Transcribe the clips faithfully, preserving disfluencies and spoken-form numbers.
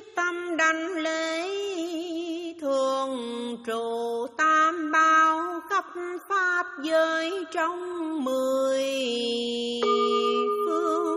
nhất tâm đảnh lễ thường trụ tam bảo khắp pháp giới trong mười phương.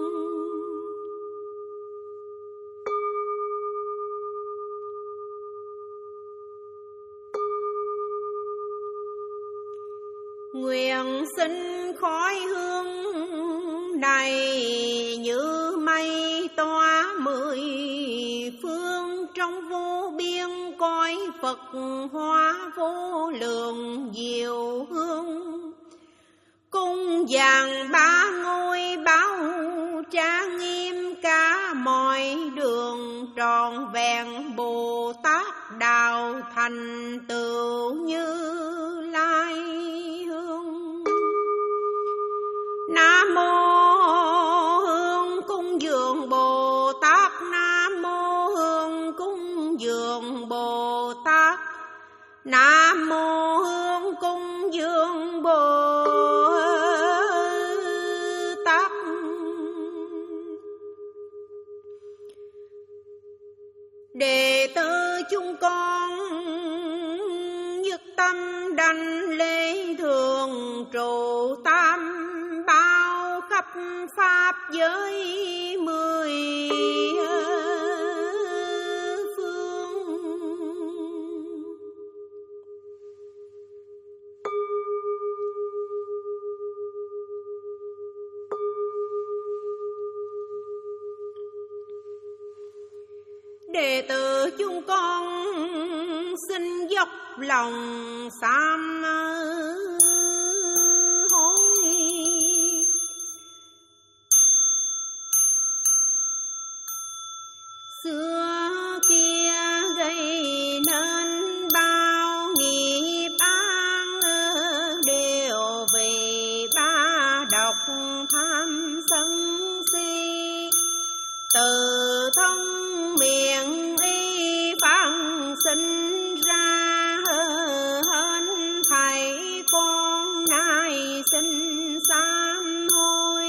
Nguyện xin khói hương này như mây tỏa mười phương, trong vô biên cõi Phật hóa vô lượng diệu hương. Cung vàng ba ngôi báo trang nghiêm cả mọi đường, tròn vẹn Bồ Tát đạo thành tựu Như Lai hương. Nam mô hương cung dường Bồ Tát, Nam mô hương cung dường Bồ Tát, Nam mô hương cung dường Bồ Tát. Đệ tử chúng con nhất tâm đảnh lễ thường trụ tam bảo khắp pháp giới mười phương. Đệ tử chúng con xin dốc lòng sám hối. Xưa kia gây nên bao nghiệp án, đều vì ba độc tham sân si. Từ thân miệng y phản sinh ra, hên thầy con nay xin sám hối.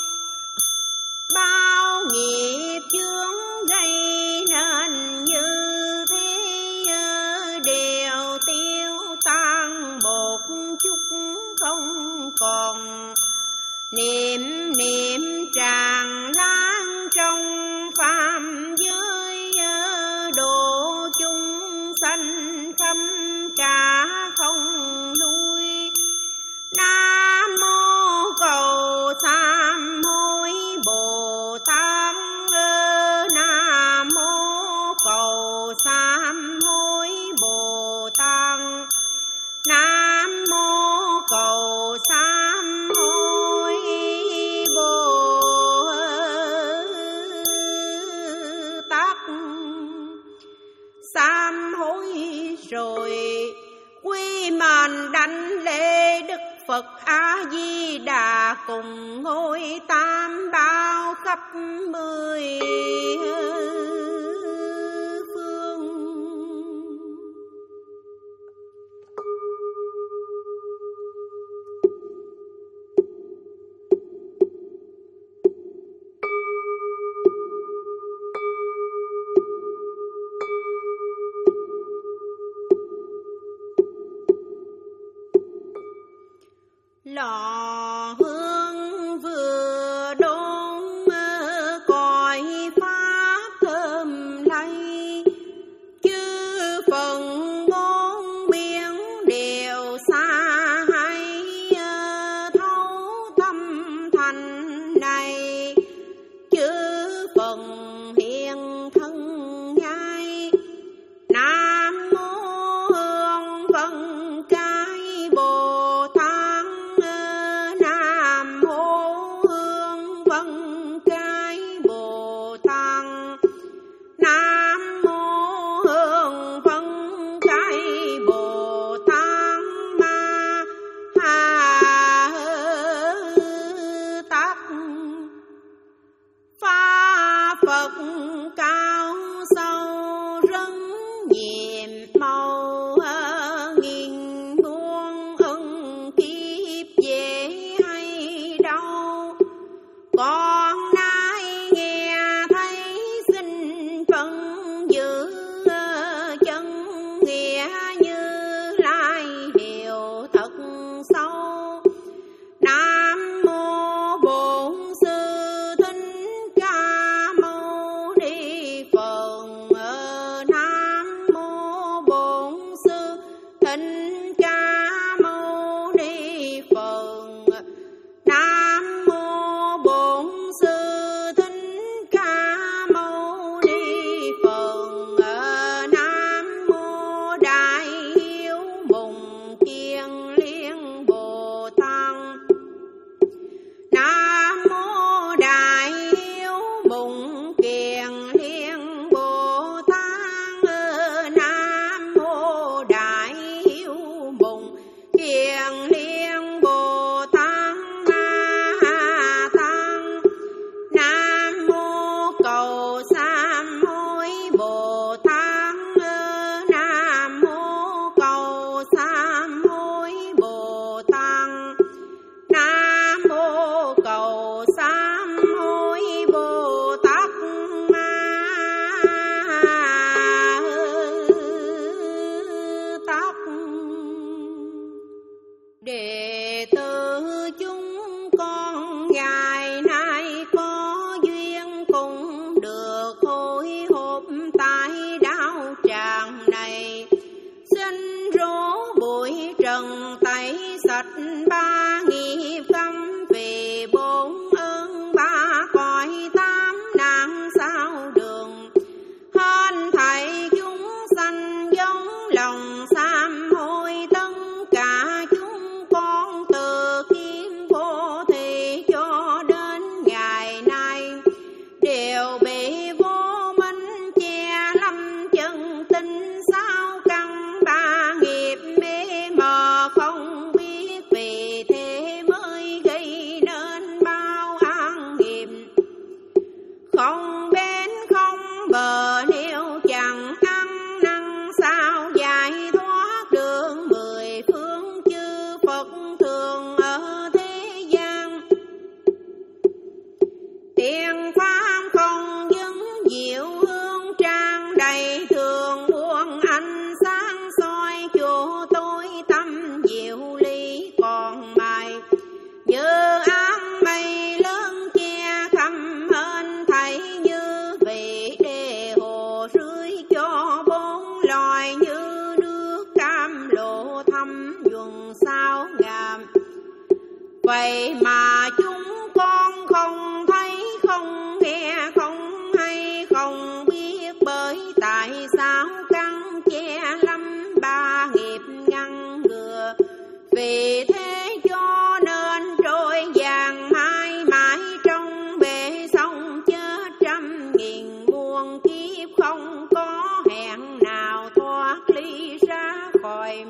Bao nghiệp chướng gây nên như thế, đều tiêu tan một chút không còn. Niệm niệm tràn lan trong phạm giới, độ chúng sanh khắp cả không lui. Nam mô cầu sám hối Bồ Tát, Nam mô cầu sám hối Bồ Tát, Nam mô cầu sám hối Bồ Tát. Sám hối rồi quy màn đảnh lễ Đức Phật A Di Đà, cùng ngôi tam bảo khắp mười phương. Lò hương vừa đốn còi pháp thơm lây, chư phần bốn miếng đều xa hay thấu tâm thành này. Chư phần hiện thân nhai, Nam mô hương vân cái Bồ Tát, Nam mô hương vân cái Bồ Tát, Nam mô hương vân cái Bồ Tát Ma Ha Tát. Pha Phật cao sâu rất nhiệm màu, nghìn muôn ân kiếp dễ hay đâu. Con nay nghe thấy xin phân ngày nay có duyên cũng được hồi hộp tại đạo tràng này, xin rủ bụi trần tẩy sạch ba nghiệp cấm, vì bốn ơn ba cõi tám nạn sao đường. Hên thảy chúng sanh giống lòng sám hối, tất cả chúng con từ kim vô thị cho đến ngày nay đều bị vô minh che lâm chân tinh, sao căn ba nghiệp mê mờ không biết, vì thế mới gây nên bao án nghiệp không bên không bờ. Nếu chẳng ăn năn sao giải thoát đường mười phương, chư Phật thường ở thế gian tiền pháp không dứng diệu hương trang đầy, thường buông ánh sáng soi chỗ tối tâm diệu ly còn mài, như áng mây lớn che khăm hên thảy, như vị đề hồ rưới cho bốn loài, như nước cam lộ thăm nhuần sao ngàm. Vậy mà chúng con không thấy không nghe không hay không biết, bởi tại sao căn che lâm ba nghiệp ngăn ngừa, vì thế cho nên trôi vàng mãi mãi trong bể sông chết trăm nghìn muôn kiếp, không có hẹn nào thoát ly ra khỏi.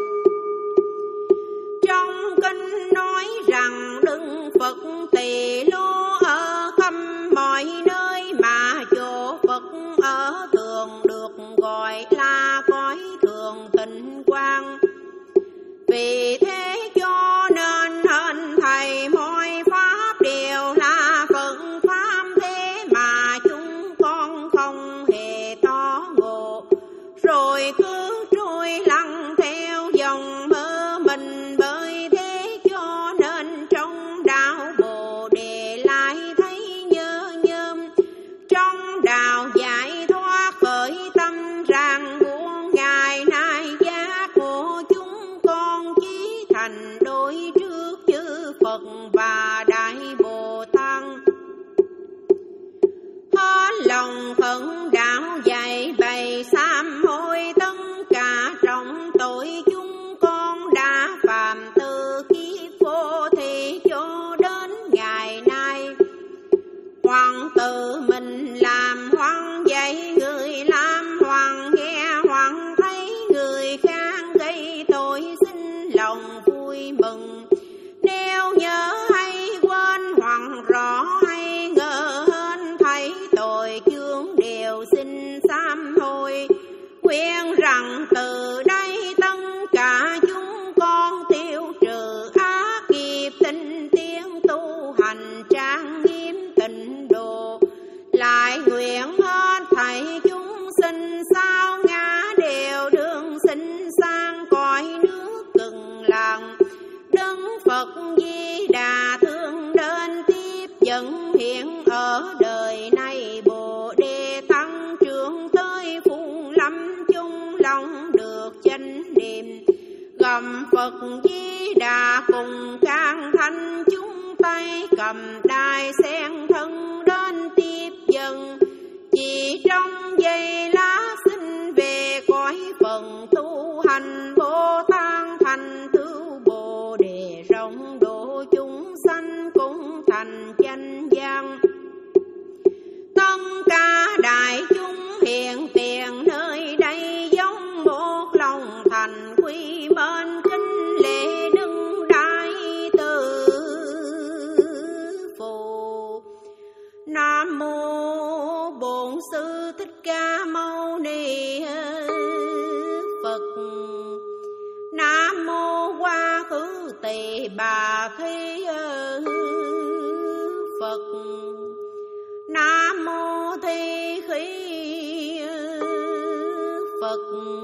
Trong kinh nói rằng đừng Phật tỳ lô ở khắp mọi nơi, mà chỗ Phật ở thường được gọi là cõi thường tịnh quang. Vì thế cho nên hên thầy mọi pháp đều là Phật pháp, thế mà chúng con không hề to ngộ, rồi cứ trôi lăn theo dòng mơ mình. Bởi thế cho nên trong đạo Bồ Đề lại thấy nhớ nhơm, trong đạo giải thoát khởi tâm ràng buông, ngày nay giác ngộ chúng con chí thành đối trước chư Phật và Đại Bồ Tát. Hết lòng khẩn đạo dạy bày sám hối, tất cả trọng tội chúng con đã phạm từ kiếp vô thị cho đến ngày nay. Hoàng tự mình làm hoàng dạy người làm, hoàng nghe hoàng thấy người khác gây tội, xin lòng vui mừng. Nếu nhớ hay quên hoặc rõ hay ngờ hên thấy tội chướng, đều xin sám hối. Khuyên rằng từ đây tất cả chúng con tiêu trừ ác nghiệp, tinh tiến tu hành trang nghiêm tịnh độ. Lại nguyện hết thảy chúng sinh sao ngã đều đương sinh sang cõi nước Cực Lạc. Đức Phật Di Đà thương đến tiếp dẫn hiện ở đời này, Bồ Đề tăng trưởng tới phù lâm chung lòng được chánh niệm. Gầm Phật Di Đà cùng can thanh chúng tay cầm đai sen thân đến tiếp dẫn, chỉ trong giây lá xin về cõi phần tu hành. Bồ Tát thành tựu Bồ Đề rộng độ chúng sanh cũng thành chánh giác. Tất cả đại chúng hiện tiền nơi đây giống một lòng thành quy mến, kính lễ Đức Đại Từ Phụ. Nam mô Bổn Sư Thích Ca Mâu Ni Phật. Nam mô Quá Khứ Tỳ Bà Khí Phật. Nam mô Thi Khí Phật.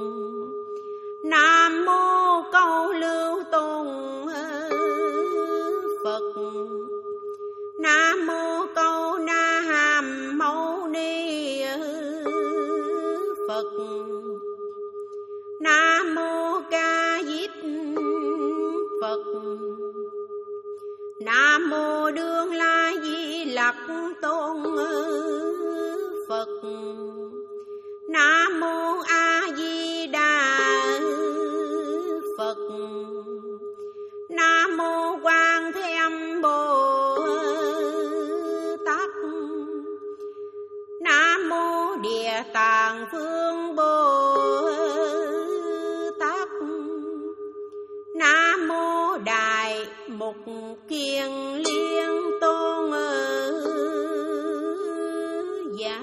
Nam mô Câu Lưu Tôn Phật. Nam mô Đương La Di Lặc Tôn Phật. Nam mô A Di Đà Phật. Nam mô Quan Thế Âm Bồ Tát. Nam mô Địa Tạng Vương Bồ Tát. Nam mô Đại Mục Kiền Liên Tôn Dạ.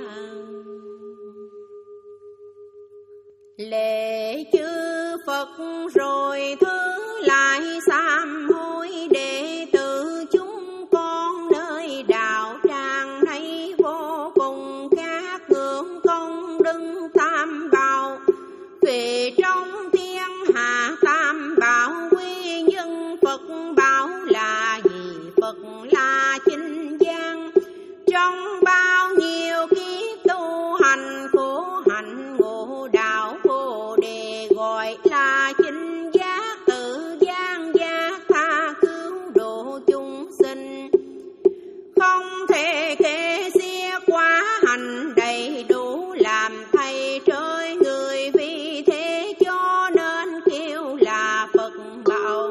Lễ chư Phật rồi thứ lại sám hối, đệ tử chúng con nơi đạo tràng này vô cùng các ngưỡng công đức tam bảo. Về trong thiên hạ tam bảo quy nhân Phật bảo là gì? Phật là chánh giác. Trong bao nhiêu kiếp tu hành khổ hạnh ngộ đạo Bồ Đề gọi là chánh giác, tự gian giác tha cứu độ chúng sinh. Không thể kể xiết quá hành đầy đủ làm thầy trời người, vì thế cho nên kêu là Phật bảo.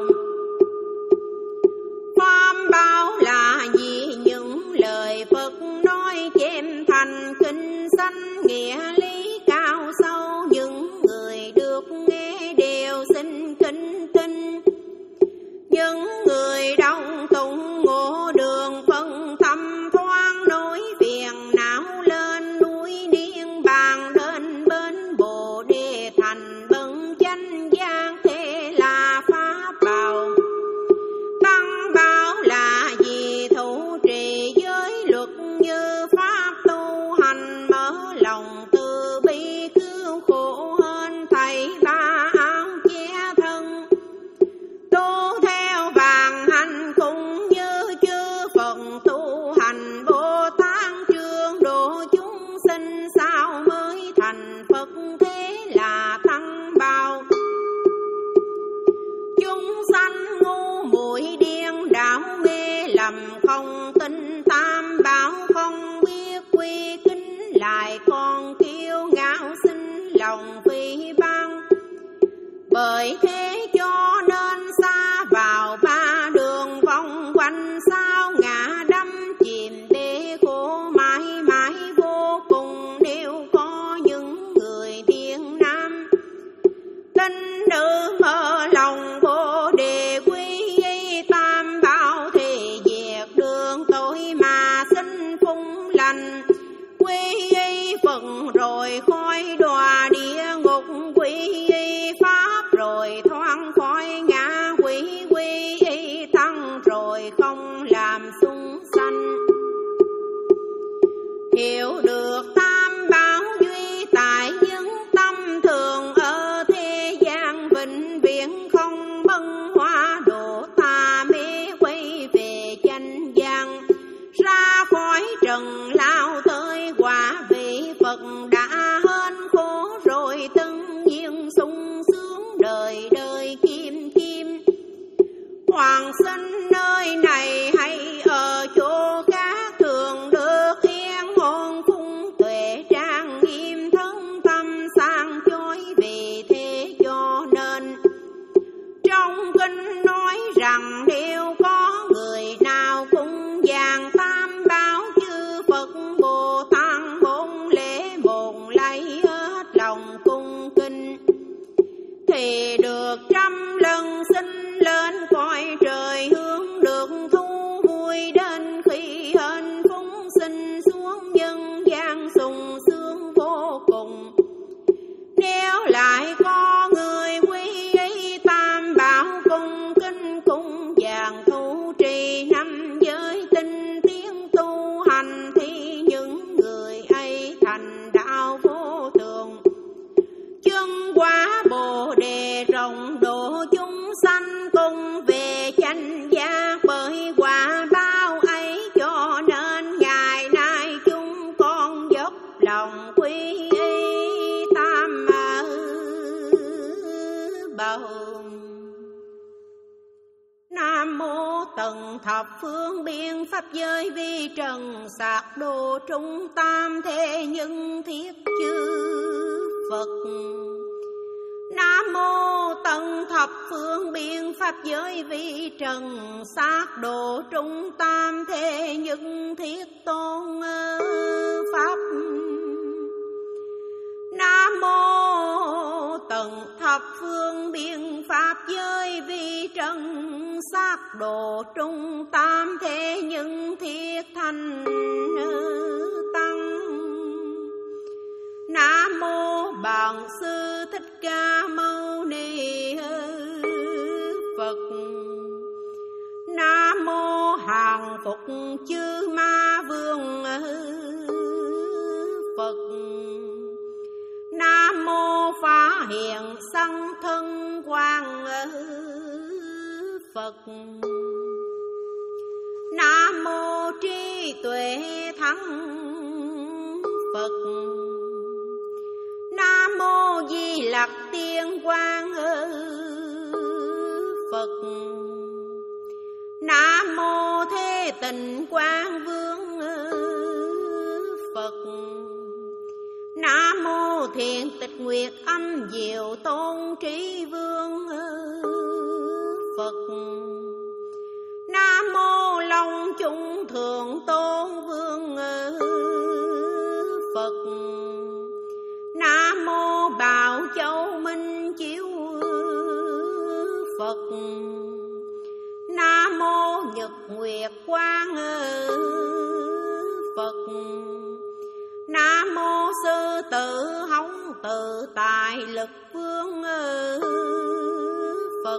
Pháp bảo là gì? Những lời Phật nói chém thành kinh sanh, nghĩa lý cao sâu, những người được nghe đều xin kính tin. Những người đông tụng ngộ đường phân thâm thoáng, nỗi phiền não lên núi niên bàn, đến bên Bồ Đề thành bần chánh giác, thế là pháp bảo. Tăng bảo là gì? Thủ trì giới luật như pháp tu hành, mở lòng từ bi cứu khổ hơn thầy ba áo che thân. Tu theo vàng hành cũng như chư Phật tu hành, Bồ Tát trương độ chúng sinh, sao mới thành Phật, thế là tăng bảo. Chúng sanh ngu muội điên đảo mê lầm, không tin tam bảo, không biết quy kính, lại còn kiêu ngạo sinh lòng phi băng. Bởi thế cho nên xa vào ba đường vòng quanh, sao ngã đắm chìm bể khổ mãi mãi vô cùng. Nếu có những người thiện nam tin nữ mở lòng Bồ Đề quy y tam bảo, thì diệt đường tội mà sinh phúc lành. Quy y Phật rồi khói đọa địa ngục, quy y pháp rồi thoát khỏi ngã quỷ, quy y tăng rồi không làm sung sanh. Hiểu được tam bảo duy tại những tâm thường, ở thế gian vĩnh viễn không bân hoa, độ tà mê quay về chánh giác, ra khỏi trần lao tới quả vị Phật. Đã hên khổ rồi tất nhiên sung sướng, đời đời kim kim. Hoàng sinh nơi này hay ở chỗ khác, thường được yên ổn phung tuệ trang nghiêm, thân tâm sang chói. Vì thế cho nên trong kinh nói rằng nếu có người nào cũng vàng tam bảo, chư Phật thập phương biện pháp giới vi trần sạc đồ trung tam thế nhân thiết chư Phật. Nam mô tận thập phương biện pháp giới vi trần sát độ trung tam thế nhân thiết tôn pháp. Nam mô tận thập phương biện pháp giới vi trần sát độ trung tam thế nhân thiết thành tăng. Nam mô Bổn Sư Thích Ca Mâu Ni Phật. Nam mô Hàng Phục Chư Ma Vương Phật. Nam mô Phá Hiện Sanh Thân Quang Phật. Nam mô Trí Tuệ Thắng Phật. Nam mô Di Lặc Tiên Quang Phật. Nam mô Thế Tịnh Quang Vương Phật. Nam mô Thiện Tịch Nguyệt Âm Diệu Tôn Trí Vương Phật. Nam mô Long Trung Thượng Tôn Vương Phật. Nam mô Bảo Châu Minh Chiếu Phật. Nam mô Nhật Nguyệt Quang Phật. Nam mô Sư Tử Hống Tự Tại Lực Vương Phật.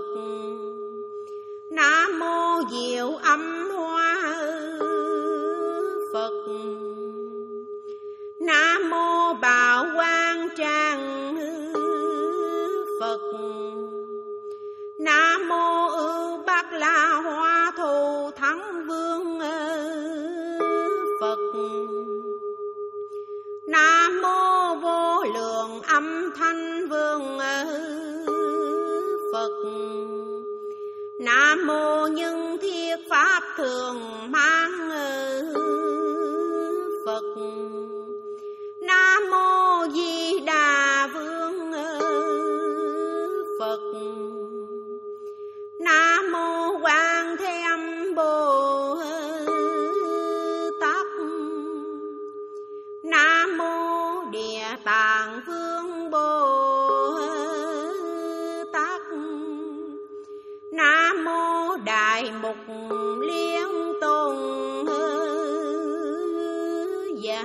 Nam mô Diệu Âm Hoa Phật. Nam mô Bảo Quang Trang Phật. Nam mô Ưu Bát La Hoa Thù Thắng Vương Phật. Nam mô Vô Lượng Âm Thanh Vương Phật. Nam mô Nhân Thiết Pháp Thường Mang Phật. Nam mô Di Đà Vương Phật. Nam mô Quan Thế Âm Bồ Tát. Nam mô Địa Tạng Vương Bồ Tát. Nam mô Đại Mục Liên Tôn Giả.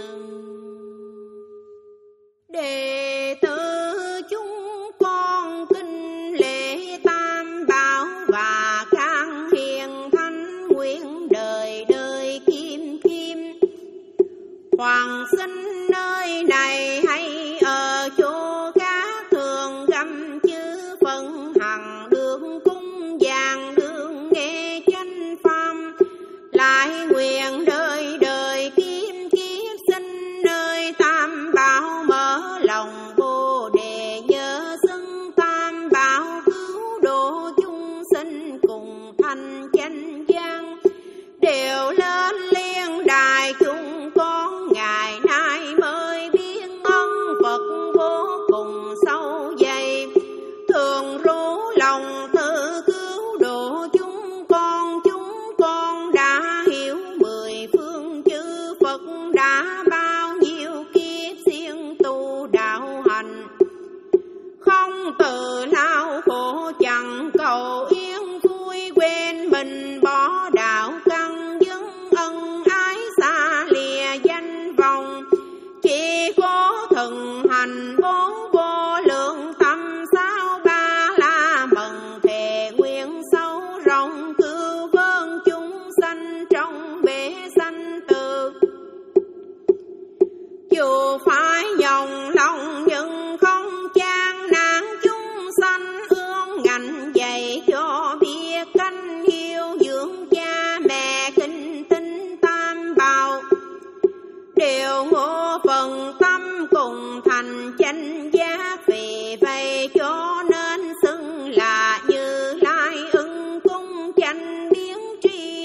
Đệ tử chúng con kinh lễ Tam Bảo và khang hiền thánh nguyện đời đời kim kim. Hoàng sinh nơi này hay ở chỗ khác thường găm chư phận hằng đường cung vàng đường nghe chánh pháp. Lại nguyện đời đời kim kiếp sinh nơi Tam Bảo mở lòng Bồ Đề nhớ xưng Tam Bảo cứu độ chúng sinh cùng thành chánh giác. Đều lên liên đài chúng con ngày nay mới biết ân Phật vô cùng sâu dày. Thường rủ lòng tự cứu độ chúng con. Chúng con đã hiểu mười phương chư Phật đã bao nhiêu kiếp siêng tu đạo hành. Không tự lao khổ chẳng cầu yên vui, quên mình bỏ đạo căn dấn ân ái xa lìa danh vọng. Chỉ có thần hành bốn vô lượng tâm sao ba la mần thề nguyện sâu rộng cứu vớt chúng sanh trong bể sanh tử. Dù phải dòng lòng nhưng không chan nan chúng sanh ương ngạnh dạy cho biết canh hiếu dưỡng cha mẹ kính tinh Tam Bảo. Đều ngộ phần tâm cùng thành chánh giác. Vì vậy cho nên xưng là Như Lai ưng cung chánh biến tri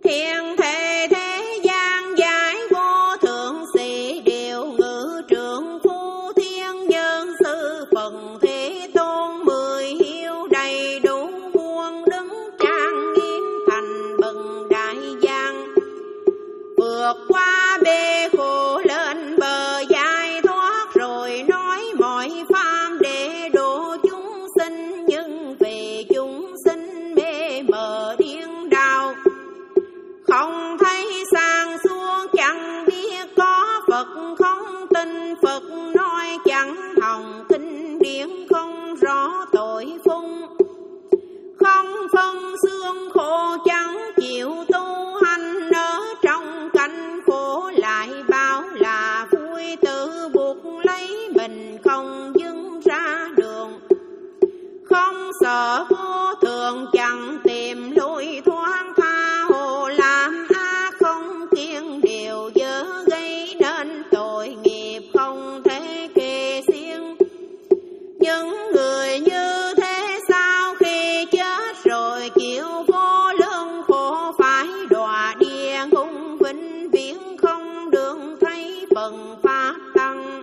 Thiên thể thế gian giải vô thượng sĩ điều ngự trưởng phu thiên nhân sư phần thế tôn mười hiếu đầy đủ muôn đứng trang nghiêm thành bần đại giang. Vượt qua bể khổ lên bờ giải thoát rồi nói mọi pháp để độ chúng sinh, nhưng vì chúng sinh mê mờ điên đảo không thấy sang suốt, chẳng biết có Phật không tin Phật nói, chẳng hồng kinh điển không rõ tội phung, không phân xương khổ chẳng chịu tu hành, ở trong cảnh khổ lại bảo là vui, tự buộc lấy mình không dưng ra đường, không sợ vô thường chẳng tìm lối thoát, tha hồ làm ác không kiêng điều dơ gây nên tội nghiệp không thể kê xiên. Những người như thế sau khi chết rồi chịu vô lượng khổ, phải đọa địa ngục vĩnh viễn không được thấy phần pháp tăng.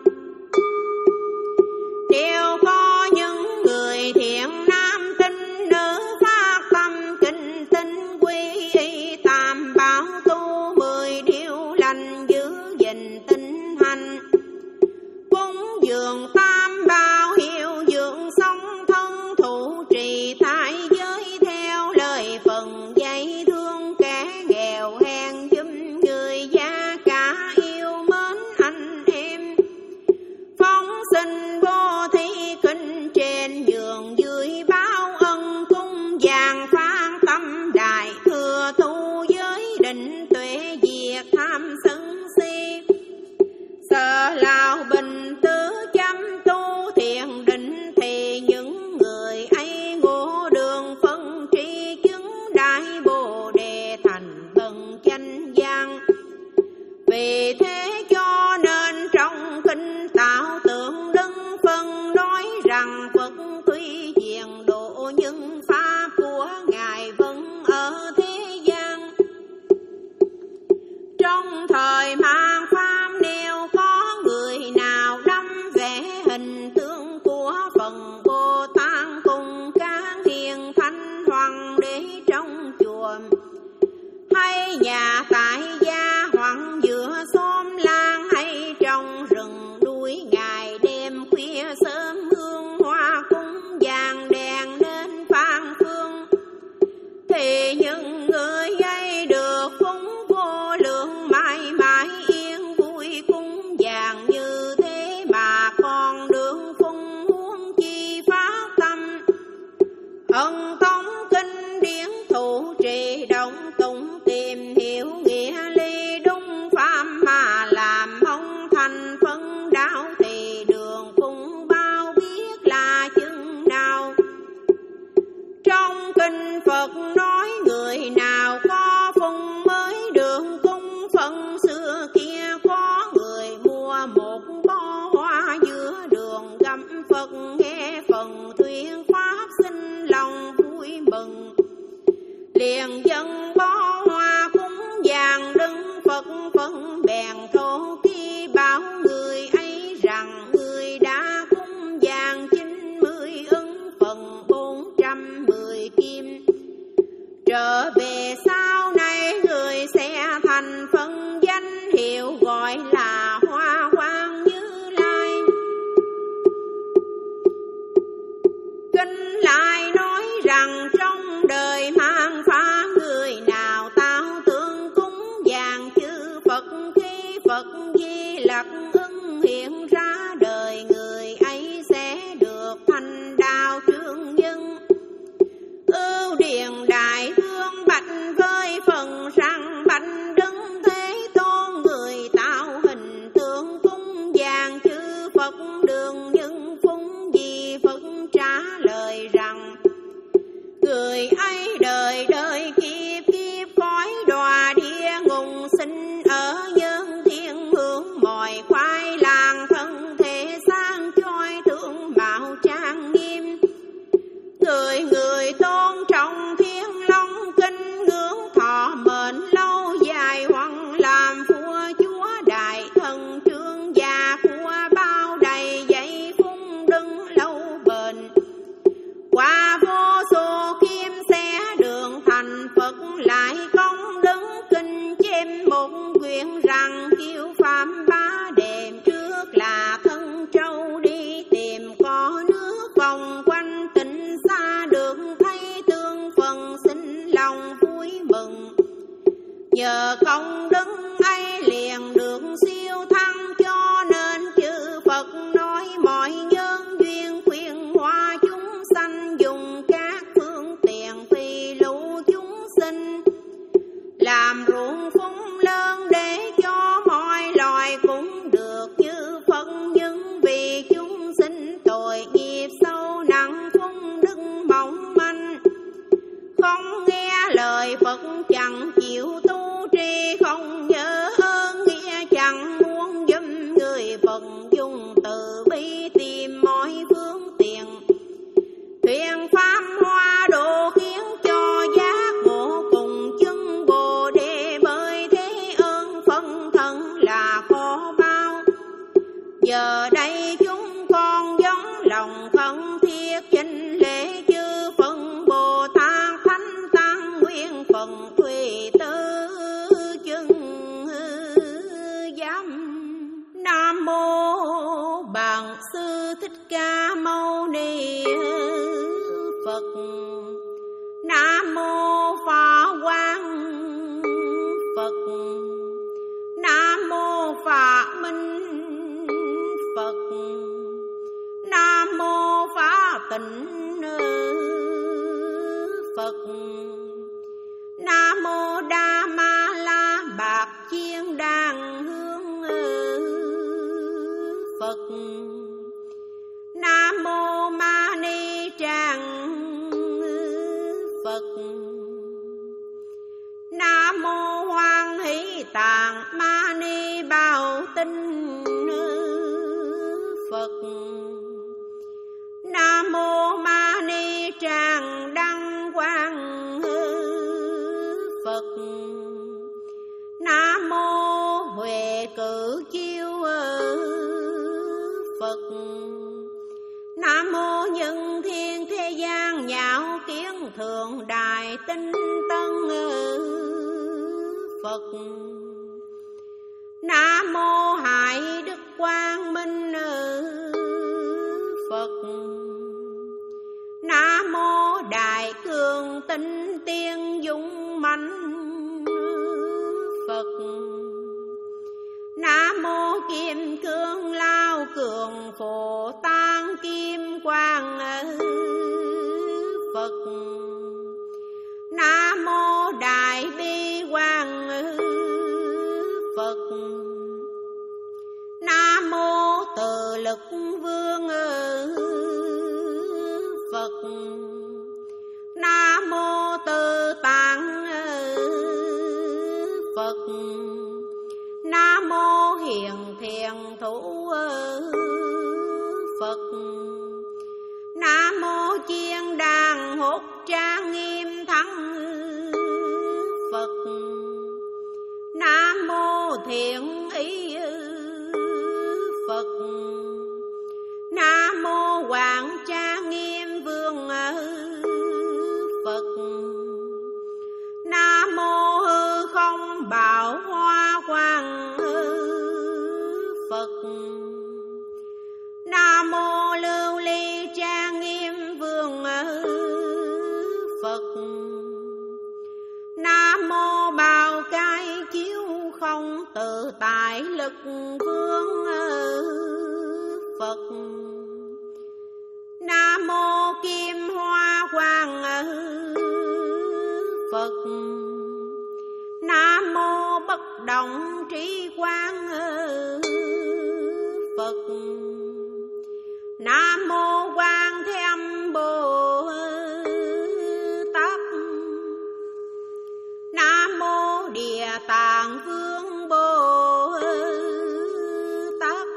Đều có những người thiện nam tín nữ phát tâm kinh tinh quy y tam bảo tu mười điều lành, giữ gìn tinh hành cúng dường tam bảo, hiệu dưỡng sống thân thủ trì thái giới, theo lời phần dạy thương kẻ nghèo hèn, giúp người già cả yêu mến anh em, phóng sinh vô thi kinh trên giường dưới, báo ân cung vàng phan tâm đại thừa tu giới định tuệ diệt tham sân si, sợ lão bình tứ chăm tu thiền định, thì những người ấy ngộ đường phân tri chứng đại bồ đề thành bần chánh giác. Vì thế cho nên trong kinh tạo tượng đức phân nói rằng Phật tuy diện độ nhưng pháp của Ngài vẫn ở thế gian. Trong thời mang pháp nếu có người nào đâm vẽ hình tượng của phần Bồ Tát cùng các hiền thánh hoàng đế trong chùa hay nhà tại gia hoặc giữa xóm làng hay trong rừng núi, ngày đêm khuya sớm hương hoa cúng vàng đèn đến phan phương, thì những người ấy được phúng vô lượng mãi mãi yên vui cúng vàng như thế, mà còn được phúng huống chi phát tâm ân tống kinh điển thủ trì động tụng tìm hiểu nghĩa lý đúng pháp, mà làm mong thành phân đạo thì đường cũng bao biết là chừng nào. Trong kinh Phật nói người nào có phung mới được cung phân, xưa kia có người mua một bó hoa giữa đường gặp Phật, nghe phần thuyết pháp sinh lòng vui mừng, liền dâng bó hoa cúng vàng đứng Phật phân bèn thổ ký bảo người ấy rằng người đã cúng vàng chín mươi ứng phần bốn trăm mười kim, trở về sau này người sẽ thành phân danh hiệu gọi là Hoa Quang Như Lai. Kinh lại nói rằng trong đời mang phá người nào tao tương cúng vàng chư Phật, khi Phật Di Lặc ứng hiện ra đời, người ấy sẽ được thành đạo trương nhân, ưu điền đại vương bạch với phần răng bạch đứng thế tôn, người tạo hình tượng cúng vàng chư Phật đường nhân phúng gì Phật trả lời rằng người ấy đời đời kiếp kiếp khói đọa địa ngục sinh ở nhân thiên hưởng mỏi khoái bền lâu dài, hoặc làm vua chúa đại thần trương gia của bao đầy dây phung đứng lâu bền. Qua vô số kim xe đường thành Phật, lại công đứng kinh chêm một quyển rằng kiêu phạm ba đêm. Trước là thân trâu đi tìm có nước, vòng quanh tỉnh xa được thấy tương phần, xin lòng vui mừng. Nhờ công đức ấy liền được siêu thăng, cho nên chư Phật nói mọi nhân duyên khuyên hóa chúng sanh, dùng các phương tiện phi lũ chúng sinh làm ruộng phúng lớn, để cho mọi loài cũng được như Phật. Nhưng vì chúng sinh tội nghiệp sâu nặng, phúng đức mỏng manh, không nghe lời Phật chẳng chịu tu trì, không nhớ ơn nghĩa chẳng muốn giúp người Phật, dùng từ bi tìm mọi phương tiện thuyên pháp hoa độ, khiến cho giác ngộ cùng chứng Bồ Đề. Bởi thế ơn phân thân là khó bao, giờ đây chúng con giống lòng khẩn thiết chinh lễ chư Phật Bồ Tát Thánh Tăng nguyên phần tùy tư chứng giám. Nam mô Bản Sư Thích Ca Mâu Ni Phật. Nam mô Phật Quang Phật. Nam mô Phật Minh Phật. Nam mô Phật Tịnh Phật. Nam mô Đa Ma La Bạc Chiên Đàn Hương Phật. Nam mô Ma Ni Tràng Phật. Nam mô Hoan Hỷ Tạng Ma Ni Bảo Tinh Phật. Nam mô Ma Ni Tràng Đăng Quang Phật. Nam mô Huệ Cử Chiêu Phật. Nam mô Nhân Thiên Thế Gian Nhạo Kiến Thượng Đại Tinh Tân Phật. Nam mô Hải Đức Quang Minh Phật. Nam mô Đại Cường Tinh Tiên Dũng Mạnh Phật. Nam mô Kim Cương Lao Cường Phổ Tang Kim Quang Phật. Nam mô Đại Bi Quang Phật. Nam mô Từ Lực Vương Phật. Nam mô Từ Tạng Phật. Nam mô Hiền Thiền Thủ Phật. Nam mô Chiên Đàn Hốt Trang Nghiêm Thắng Phật. Nam mô Thiện Ý Phật. Nam mô Quảng Trang Nghiêm Vương Phật. Nam mô Hư Không Bảo Hoa Quang Phật. Nam mô Lưu Ly Trang Nghiêm Vương Phật. Nam mô Bào Cai Chiếu Không Tự Tại Lực Vương Phật. Nam mô Kim Hoa Quang Phật. Nam mô Bất Động Trí Quang Phật. Nam mô Quan Thế Âm Bồ Tát. Nam mô Địa Tạng Vương Bồ Tát.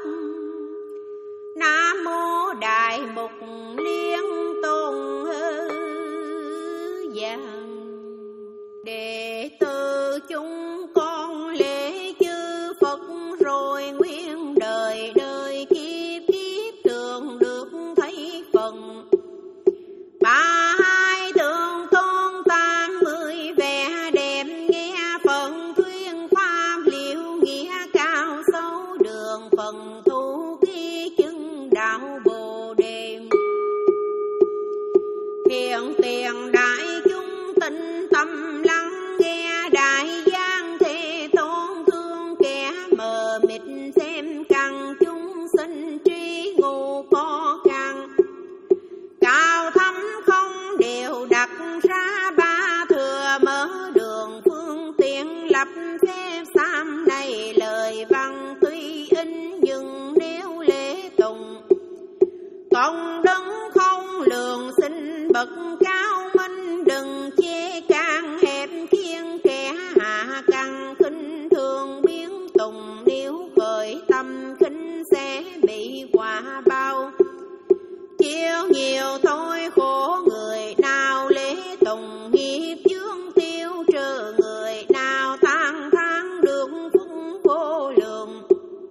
Nam mô Đại Mục Liên Tôn Giang. Đệ tử chúng con lễ chư Phật, rồi nguyên đời đời kiếp kiếp thường được thấy phần. Ba hai tượng tôn tam mươi vẻ đẹp, nghe phần thuyên pháp liệu nghĩa cao sâu, đường phần thu khi chứng đạo Bồ Đề. Hiện tiền đại chúng tinh tâm lắng nghe, đại giang thế tôn thương kẻ mờ mịt xem căn, chúng sinh trí ngu có căn. Cao thâm không đều đặt ra ba thừa, mở đường phương tiện lập phép sam này. Lời văn tuy in nhưng nếu lễ tùng, công đức không lường xin bậc cao minh. Đừng chê can hẹp khiến kẻ hạ căn, khinh thường biến tùng nếu khởi tâm khinh sẽ bị quả bao. Chiêu nhiều thôi khổ người nào lễ tùng, nghiệp chướng tiêu trừ người nào than thán được phúc vô lượng.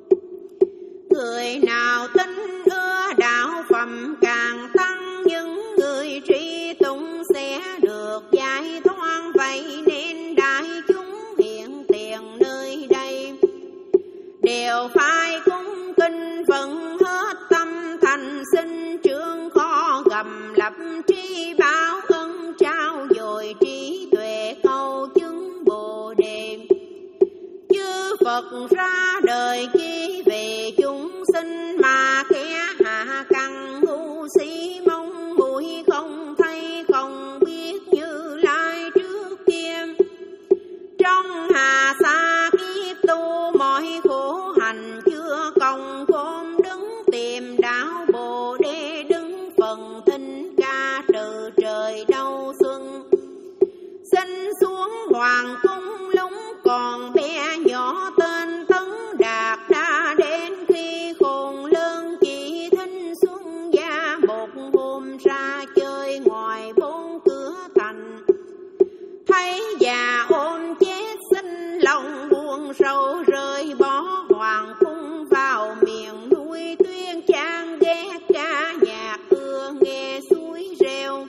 Người nào tin ưa đạo phẩm càng tăng, những người tri tùng sẽ được giải thoát. Vậy nên đại chúng hiện tiền nơi đây đều phải cung kinh phận hết tâm thành sinh, trương kho gầm lập tri báo ân trao dồi trí tuệ cầu chứng Bồ Đề. Chư Phật ra đời chỉ về chúng sinh, mà kẻ hạ căn ngu si mong muội không thấy không biết Như Lai trước kia. Trong hà sa kiếp tu mọi khổ hành, chưa công khôn đứng tìm đạo Bồ Đề. Đứng phần thinh ca trừ trời đâu xuân, sinh xuống hoàng cung lúng còn bé nhỏ tên Tấn Đạt. Đã đến khi khôn lớn chỉ thinh xuân gia, một hôm ra chơi ngoài bốn cửa thành. Thấy già ôm chết sinh lòng buồn sầu, rơi bỏ hoàng cung vào miền núi. Tuyên trang ghét ca nhạc ưa nghe suối reo,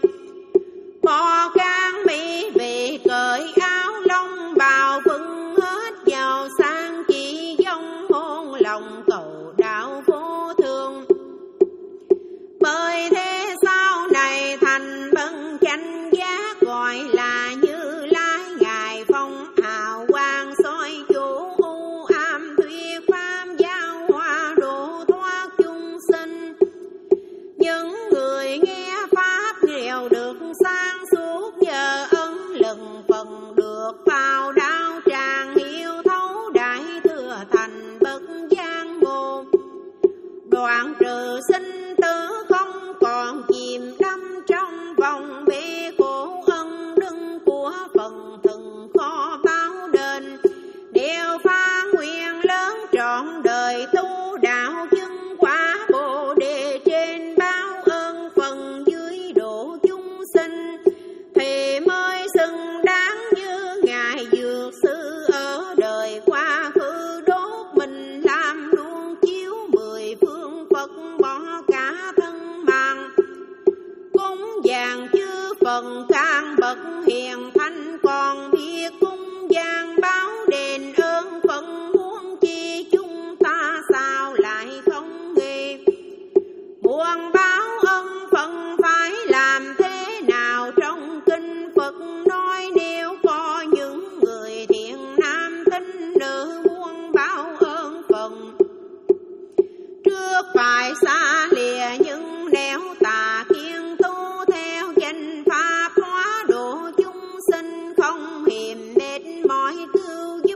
bỏ can mỹ về cởi áo lông bào, vững hết giàu sang chỉ dòng hôn lòng cầu đạo vô thường. Bởi thế sau này thành bần chánh giác, gọi là Như Lai. Ngài phong hào quang soi chủ u am, thuyết pháp giáo hóa độ thoát chúng sinh. Những người nghe pháp đều được sáng suốt, nhờ ân lần phần được vào đạo tràng, hiểu thấu đại thừa thành bậc giang hồ. Đoạn trừ sinh tử không còn chìm đắm trong vòng bể khổ, ân đức của phần từng kho báo đền. Đều phá nguyện lớn trọn đời tu đạo, chứng quả Bồ Đề trên báo ơn phần dưới độ chúng sinh. Thì mới xứng đáng như Ngài Dược Sư ở đời quá khứ, đốt mình làm luôn chiếu mười phương Phật, bỏ cả thân mạng cúng dường chư phần can bậc hiền thanh. Còn biết cung giang báo đền ơn phần, huống chi chúng ta sao lại không nghe. Muôn báo ân phần phải làm thế nào, trong kinh Phật nói nếu có những người thiện nam tín nữ muôn báo ơn phần. Trước phải xa lìa những nẻo tà kiên, tu theo danh pháp hóa độ chúng sinh, không hiềm mệt mỏi cứu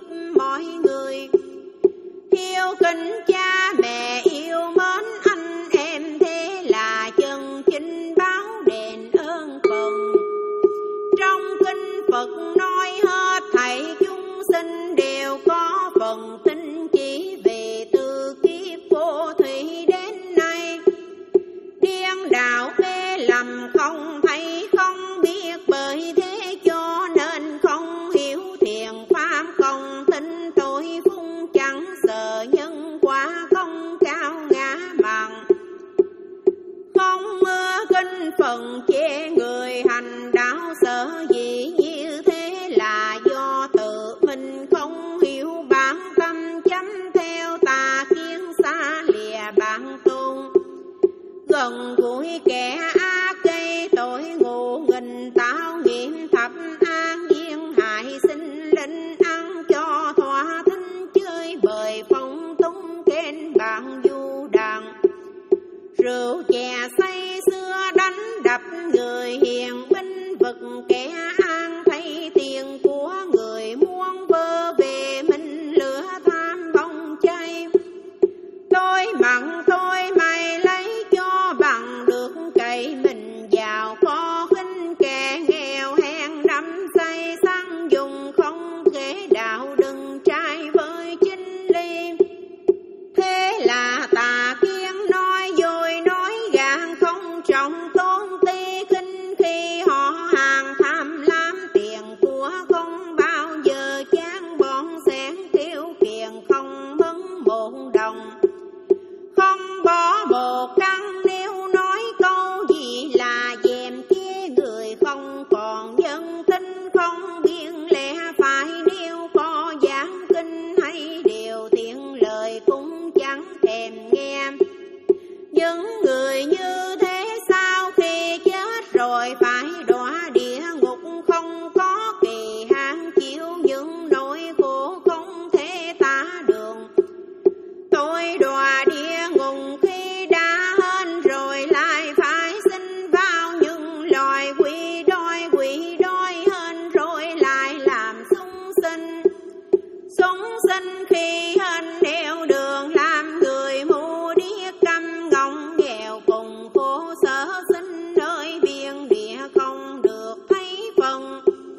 nhưng nỗi khổ không thể tả được. Tôi đọa địa ngục khi đã hên rồi lại phải sinh vào những loài quỷ đói, quỷ đói hên rồi lại làm súc sinh. Súc sinh khi hên đeo đường làm người mù điếc câm ngọng nghèo cùng khổ sở sinh nơi biển địa không được thấy phần.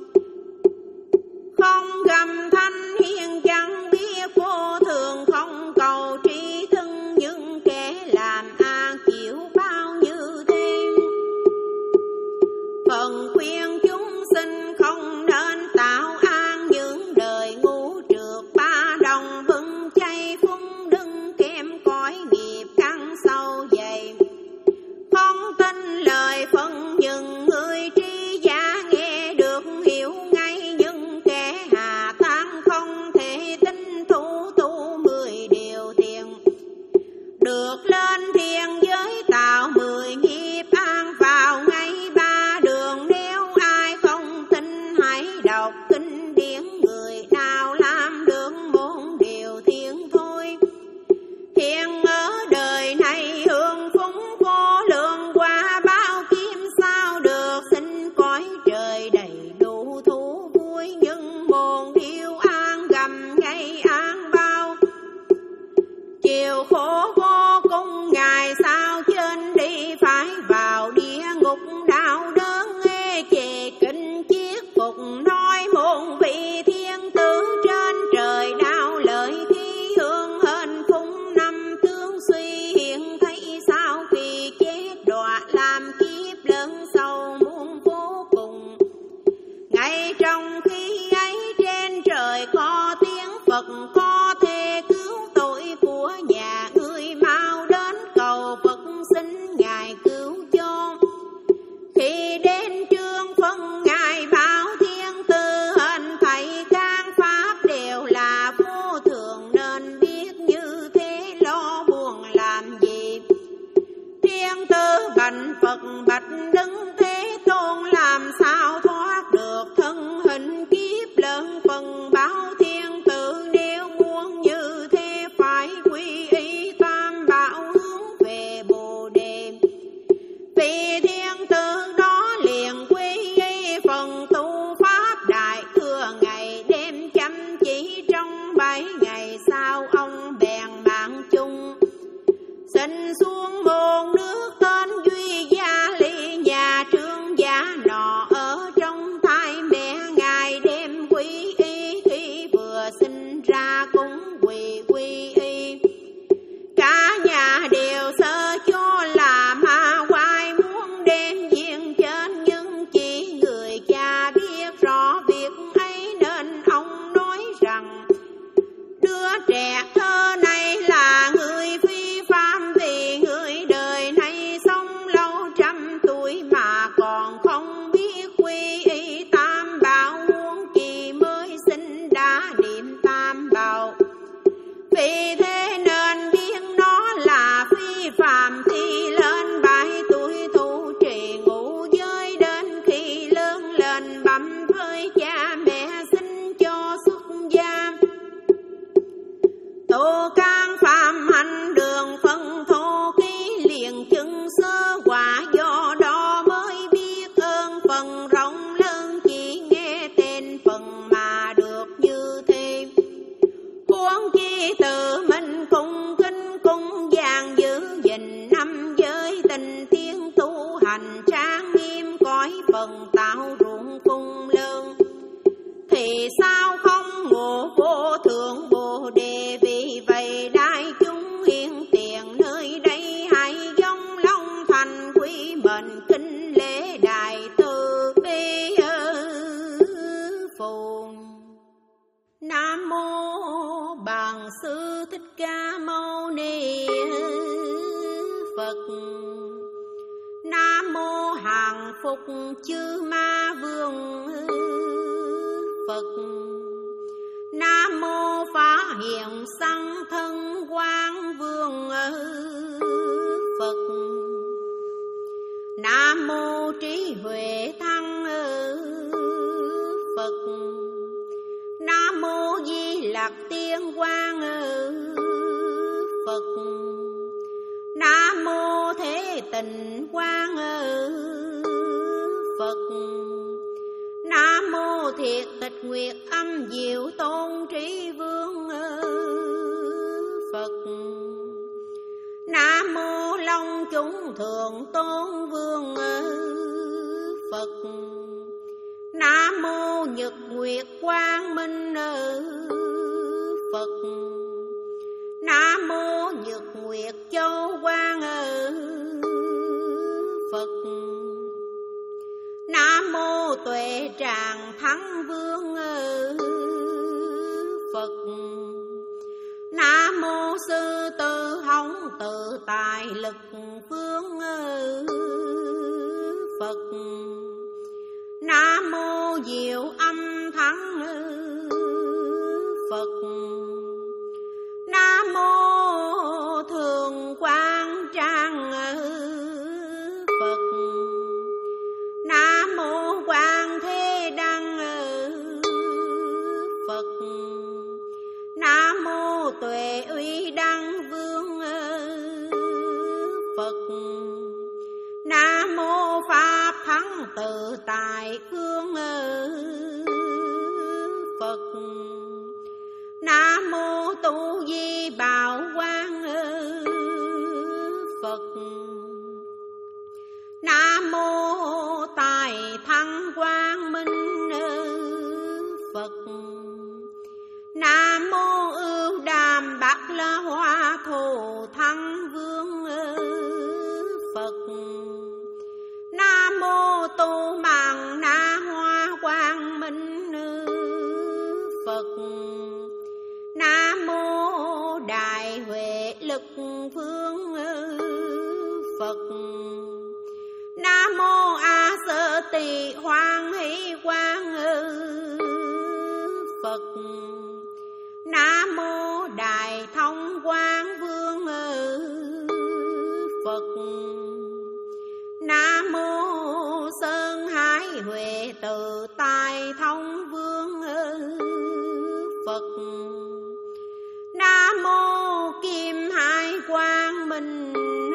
Không gầm thanh hiền chẳng biết vô thường không cầu trí thân những kẻ làm an chịu bao như thế. Phần khuyên chúng sinh không nên tạo an những đời ngu trượt ba đồng bưng chay phúng đừng kém cõi nghiệp căn sâu dày. Không tin lời phân những người trí giả nghe được hiểu ngay những kẻ hà tán không thể tin thủ tu mười điều thiền. Được lên thiên giới tạo mười nghiệp an vào ngay ba đường. Nếu ai không tin hãy đọc kinh điển, người nào làm được một điều thiền thôi. Thiền ở đời này hưởng phúng vô lượng qua bao kiếp sao được xin cõi trời đầy đủ thú vui. Nhưng một điều an gầm ngay an bao chiều khổ vô cùng ngày sao trên đi phải vào địa ngục đau đớn nghe chề kinh chiết phục nói một vị thiên tử trên trời đau lợi khi hương hên phúng năm tướng suy hiện thấy sao khi chết đọa làm kiếp lớn sâu muôn vô cùng. Ngay trong khi ấy trên trời có tiếng Phật có thể cứu tội của nhà người mau đến cầu Phật xin ngài cứu cho. Khi đến trương phân ngài bảo thiên tư hình thầy can pháp đều là vô thường nên biết như thế lo buồn làm gì. Thiên tư bạch Phật bạch đứng thế tôn làm sao thoát được thân hình kiếp lớn phần báo thiên tử. Nếu muốn như thế phải quy y tam bảo hướng về Bồ Đề. Vì thiên tử đó liền quy y phần tu pháp đại thừa ngày đêm chăm chỉ trong bảy ngày sau ông bèn mạng chung. Xin xuống một nước tên Duy Gia Ly nhà trương gia nọ ở trong thai mẹ ngài đêm quy y khi vừa sinh ra cũng quỳ quy y. Cả nhà đều sợ cho là ma quái muốn đem diện trên nhưng chỉ người cha biết rõ việc ấy nên ông nói rằng đứa trẻ thơ này là người phi phạm vì người đời này sống lâu trăm tuổi mà còn không biết quy y tam bảo huống chi mới sinh đã niệm tam bảo. Vì thế nên biết nó là phi phạm thì lên bảy tuổi tu trì ngũ giới đến khi lớn lên bẩm với cha mẹ xin cho xuất gia. Tô can phạm hành đường phân thô ký liền chứng sơ quả do đó mới biết ơn phần rộng lớn chỉ nghe tên phần mà được như thế. Huống chi tự mình cùng kinh cung vàng giữ gìn năm giới tình tiến tu hành trang nghiêm cõi phần tạo ruộng phung lớn. Thì sao không ngộ vô thượng Bồ Đề. Vì vậy đại chúng hiện tiền nơi đây hãy dâng long thành quý mệnh kinh lễ đại từ bi phù. Nam mô Bổn Sư Thích Ca Mâu Ni Phật. Nam mô Hằng Phục Chư Ma Vương Phật. Nam mô Phá Hiện Sanh Thân Quang Vương Phật. Nam mô Trí Huệ Thăng Phật. Nam lạc tiên quang Phật. Nam mô Thế Tịnh Quang Phật. Nam mô Thiệt Tịch Nguyệt Âm Diệu Tôn Trí Vương Phật. Nam mô Long Chúng Thượng Tôn Vương Phật. Nam mô Nhật Nguyệt Quang Minh Phật. Nam mô Nhật Nguyệt Châu Quang Phật. Nam mô Tuệ Tràng Thắng Vương Phật. Nam mô Sư Tử Hồng Tự Tại Lực Phương Phật. Nam mô Diệu Âm Thắng Phật. Nam mô Thường Quang Trang Phật. Nam mô Quang Thế Đăng Phật. Nam mô Tuệ Uy Đăng Vương Phật. Nam mô Pháp Thắng Tự Tại Phương Phật. Nam mô Tu Di Bảo Quang Phật. Nam mô Tài Thắng Quang Minh Phật. Nam mô Ưu Đàm Bạc La Hoa Thù Thắng Vương Phật. Nam mô Tu Mạng Na Hoa Quang Minh Phật. Nam mô Đại Huệ Lực Phương Phật. Nam mô A Sơ Tỳ Hoan Hỷ Quang Phật. Nam mô Đại Thông Quang Vương Phật. Nam mô Sơn Hải Huệ Tự Tại Thông Vương Phật. Nam mô Kim Hải Quang Minh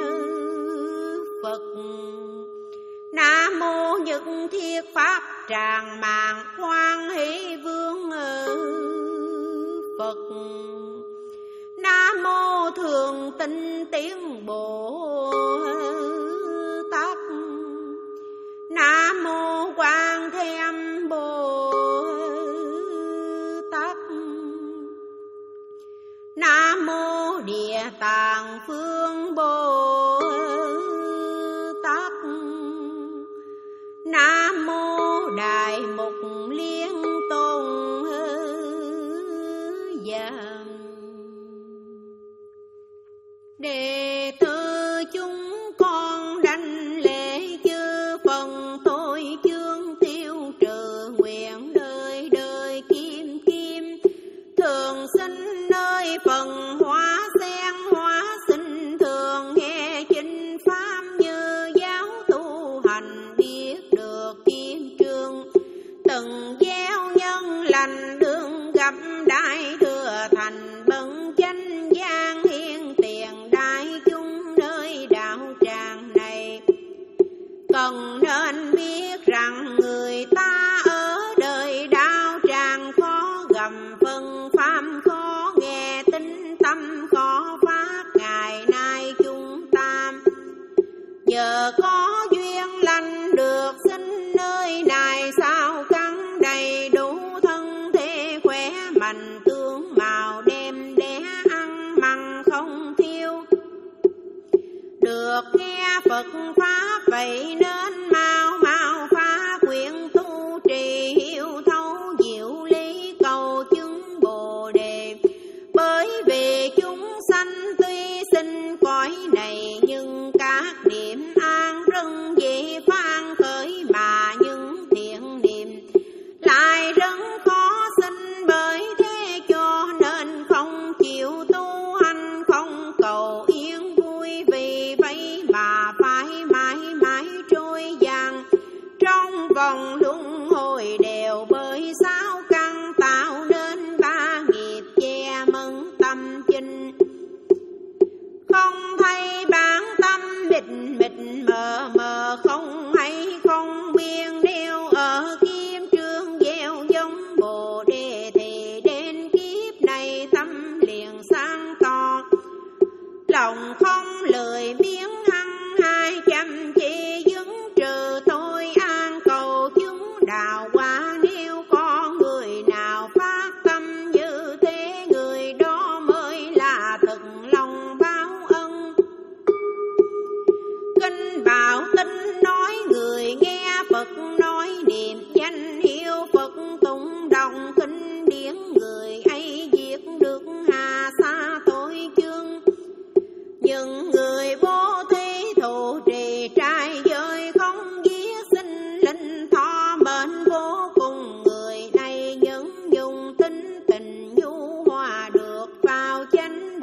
Phật. Nam mô Nhật Thiết Pháp Tràng Mạng Hoan Hỷ Vương Phật. Nam mô Thường Tinh Tiến Bồ Tát. Nam mô Quan Thế Âm Bồ Tát. Nam mô Địa Tạng Phương Bồ Tát. Nam mô Đại Mục Liên Tôn Giả. Đệ tử chúng con đảnh lễ chư phần tôi chương tiêu trừ nguyện đời đời kim kim. Thường sinh nơi phần hóa sen hóa sinh thường nghe chính pháp như giáo tu hành biết được kim trương. Từng gieo nhân lành đương gặp đại thừa thành bần chánh gian hiên tiền đại chúng nơi đạo tràng này. Cần nên biết rằng người ta ở đời đạo tràng khó gầm phân pháp khó nghe tính tâm khó phát. Ngày nay chúng ta giờ có duyên lành được sinh nơi này, sao cắn đầy đủ thân thể khỏe mạnh tướng màu đem đẻ ăn mặn không thiếu. Được nghe Phật Pháp vậy nên mau mau phá quyển tu trì hiểu thấu diệu lý cầu chứng Bồ Đề. Bởi vì chúng sanh tuy sinh cõi này nhưng các niệm an rất dễ phán khởi, mà những thiện niệm lại rất khó sinh. Bởi thế cho nên không chịu tu hành không cầu yên vui, vì vậy mà phải mãi mãi trôi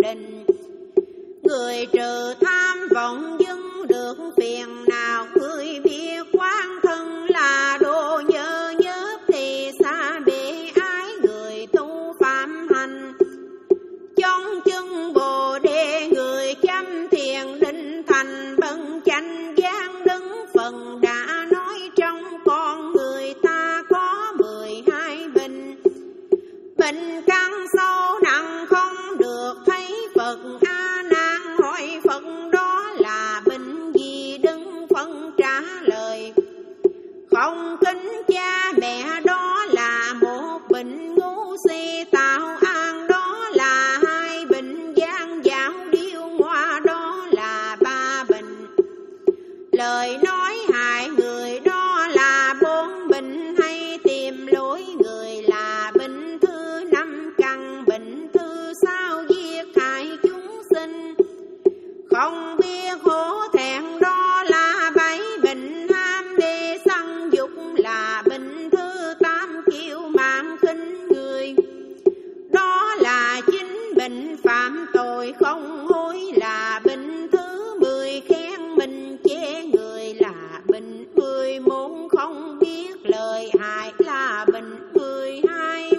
định. Người trừ tham vọng dưng được phiền nào, người biết quán thân là đồ nhơ nhớp thì xa bể ái. Người tu phạm hành trong chân bồ đề, người chăm thiền định thành bần chánh giác đứng. Phần đã nói trong con người ta có mười hai bệnh, bệnh căn sâu nặng không được thấy Phật. A Nan hỏi Phật đó là bệnh gì, đừng phân trả lời. Không kính cha mẹ đó là một bệnh ngu si, tạo an đó là hai bệnh, gian dảo điêu ngoa đó là ba bệnh. Lời nói hại người đó là bốn bệnh, hay tìm lỗi người là bệnh thứ năm. Căn bệnh thứ sáu giết hại chúng sinh, không biết hổ thẹn đó là bảy bệnh. Ham đê sân dục là bệnh thứ tám, kiêu mạn khinh người đó là chính bệnh. Phạm tội không hối là bệnh thứ mười, khen mình chê người là bệnh mười một, không biết lời hại là bệnh mười hai.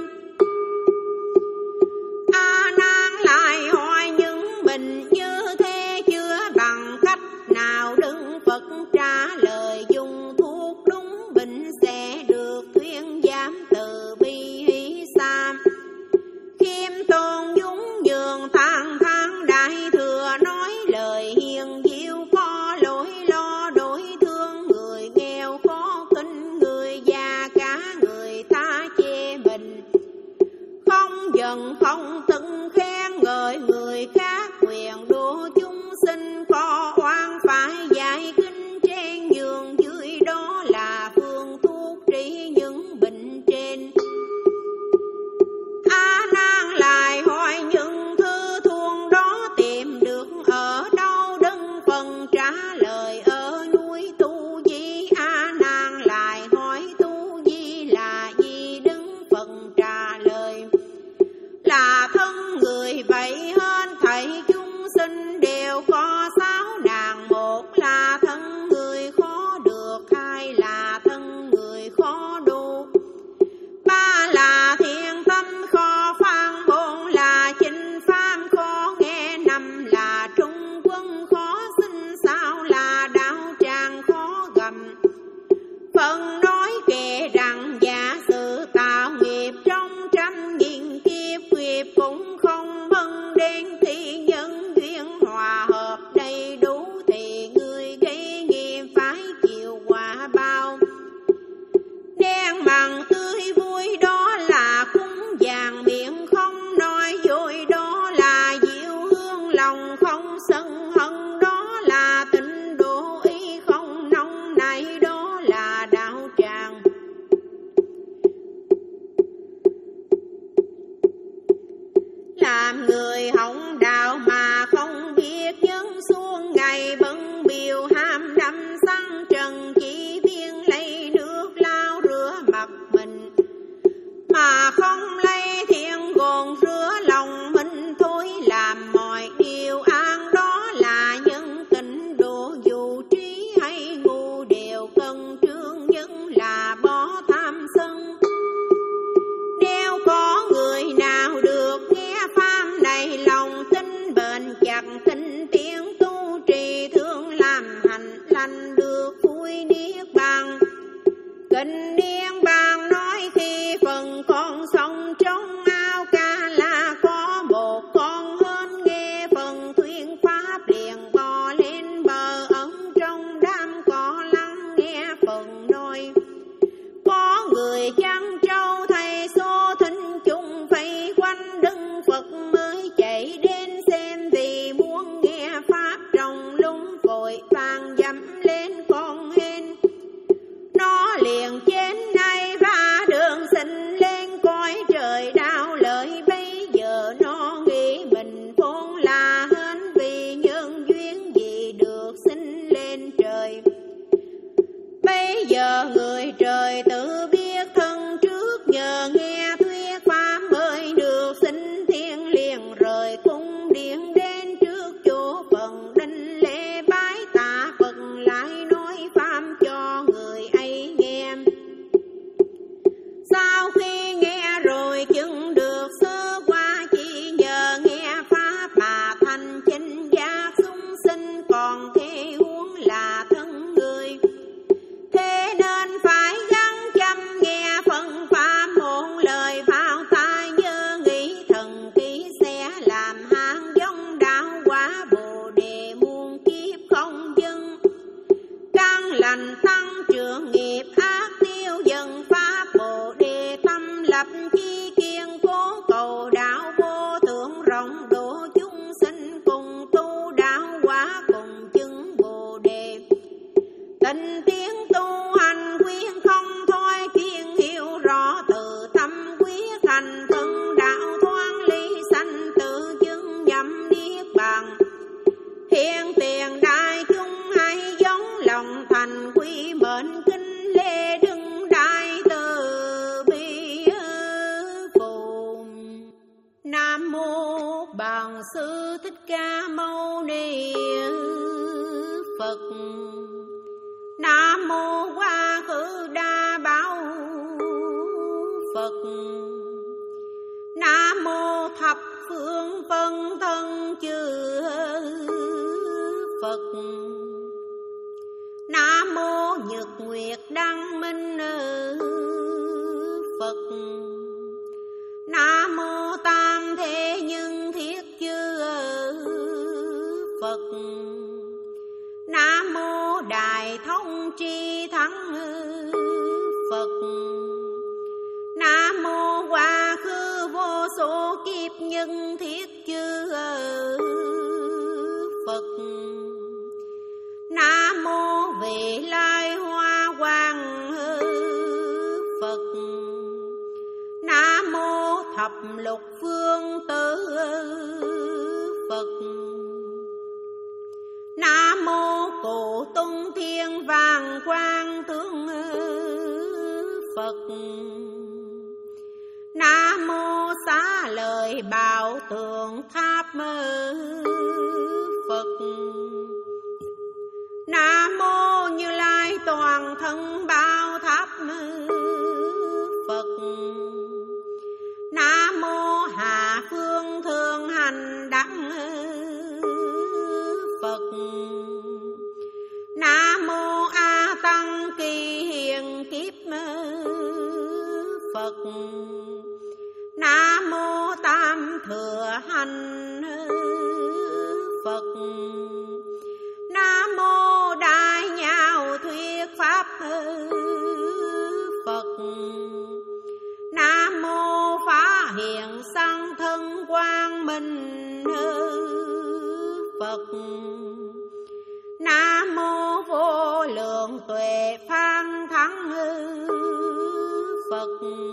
A Nan lại hỏi những bệnh như thế chữa bằng cách nào, đừng Phật trả lời. Dùng thuốc đúng bệnh sẽ được thuyên giảm từ bi hỷ xa. Khiêm tôn dũng nhường thang thang đại thừa, nói lời hiền diệu có lỗi lo đổi thương. Người nghèo khó khinh, người già cả người ta chê mình, không giận không từng khen ngợi người khác. Quyền độ chúng sinh có oan phải giải kinh trên giường dưới, đó là phương thuốc trị những bệnh trên. A Nan lại hỏi những thứ thuốc đó tìm được ở đâu, đừng phần trả lời ở núi Tu Di. A Nan lại hỏi Tu Di là gì, đừng phần trả lời là thân người. Vậy hơn thảy chúng sinh đều có sáu nàng, một là thân người khó được, hai là thân người khó độ, ba là thiện tâm khó phán, bốn là chánh pháp khó nghe, năm là trung quân khó sinh, sáu là đạo tràng khó gầm. Phần nói kể rằng giả sử tạo nghiệp trong trăm nghìn kiếp, nghiệp cũng không bần đến thì nhân duyên hòa hợp đầy đủ, thì người gây nghiệp phải chịu quả bao. Đen bằng tươi vui đó là cúng dường, miệng không nói dối đó là diệu hương, lòng không sân hận đó là tịnh độ, ý không nóng nảy đó là đạo tràng. Làm người hỏng đạo mà không biết nhân xuông, ngày bận biểu ham đắm sang trần, chỉ biên lấy nước lao rửa mặt mình, mà không lấy thiện gồn rửa lòng mình thôi. Làm mọi điều an đó là nhân tịnh độ, dù trí hay ngu đều cần trương nhân là bỏ tham sân. Nếu có người nào được nghe pháp này, lòng tin bền chặt tinh tiến tu trì, thương làm hành lành được vui niết bàn. mô Bổn Sư Thích Ca Mâu Ni Phật. Nam mô Quá Khứ Đa Bảo Phật. Nam mô Thập Phương Phân Thân Chư Phật. Nam mô Nhật Nguyệt Đăng Minh Phật. Nam mô Tam Thế Nhân Thiết Chư Phật. Nam mô Đại Thông Tri Thắng Phật. Nam mô Quá Khứ Vô Số Kiếp Nhân Thiết Chư Phật. Nam mô Vị Lai Hoa Quang Phật. Nam mô Thập Lục Phương Tử Phật. Nam mô Cụ Tung Thiên Vàng Quang Tướng Phật. Nam mô Xá Lợi Bảo Tượng Tháp Phật. Nam mô Như Lai Toàn Thân Bảo Tháp Phật. Nam mô Hạ Phương Thường Hành Đẳng Phật. Nam mô A Tăng Kỳ Hiền Kiếp Phật. Nam mô Tam Thừa Hành Phật. Nam mô Đại Nhạo Thuyết Pháp Phật. Nam mô Phá Hiện Sang Thân Quang Minh Phật. Nam mô Vô Lượng Tuệ Phan Thắng Phật.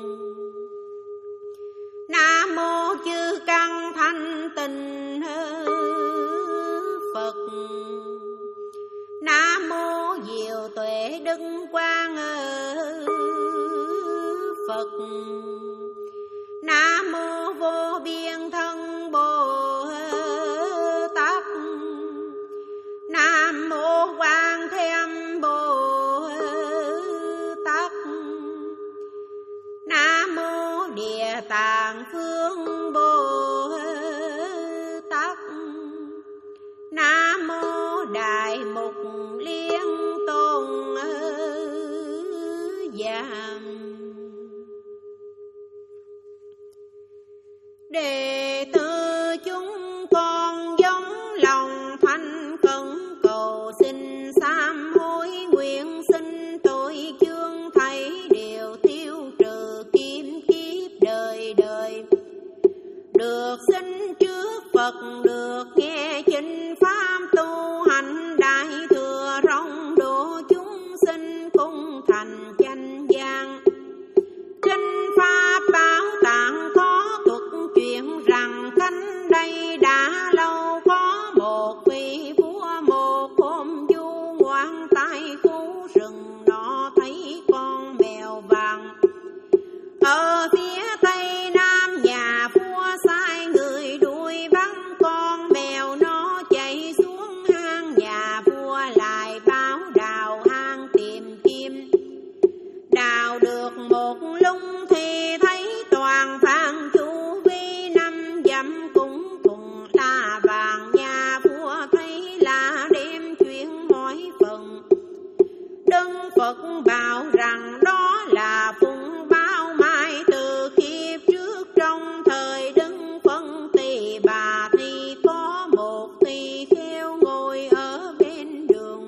Nam mô Chư Căn Thanh Tịnh Phật. Nam mô Diệu Tuệ Đức Quang Phật. Nam mô Vô Biên Thân Bồ Tát. Nam mô Quan Thêm Bồ Tát. Nam mô Địa Tạng Phương Bồ Tát. Nam mô Đại Mục Liên Tôn Giả. Đệ tử chúng con giống lòng thanh cẩn cầu xin sám hối, nguyện xin tội chương thảy đều tiêu trừ kiếm kiếp đời đời. Được sinh trước Phật, được nghe chính pháp tu hành đại thừa rộng độ chúng sinh cung thành chánh gian. Kinh pháp Bảo Tạng có thuật chuyện rằng cánh đây đã lâu có một vị vua một hôm du ngoạn tại khu rừng nọ thấy con mèo vàng ở phía tây nam nhà vua, sai người đuổi bắn con mèo nó chạy xuống hang nhà vua, lại báo đào hang tìm kiếm. Đào được một lung thì thấy toàn vàng chu vi năm dặm cũng thùng là vàng. Nhà vua thấy là đem chuyện hỏi phần. Đức Phật bảo rằng đó là phụng báo mai từ kiếp trước. Trong thời Đức Phân Tỳ Bà thì có một tỳ kheo ngồi ở bên đường,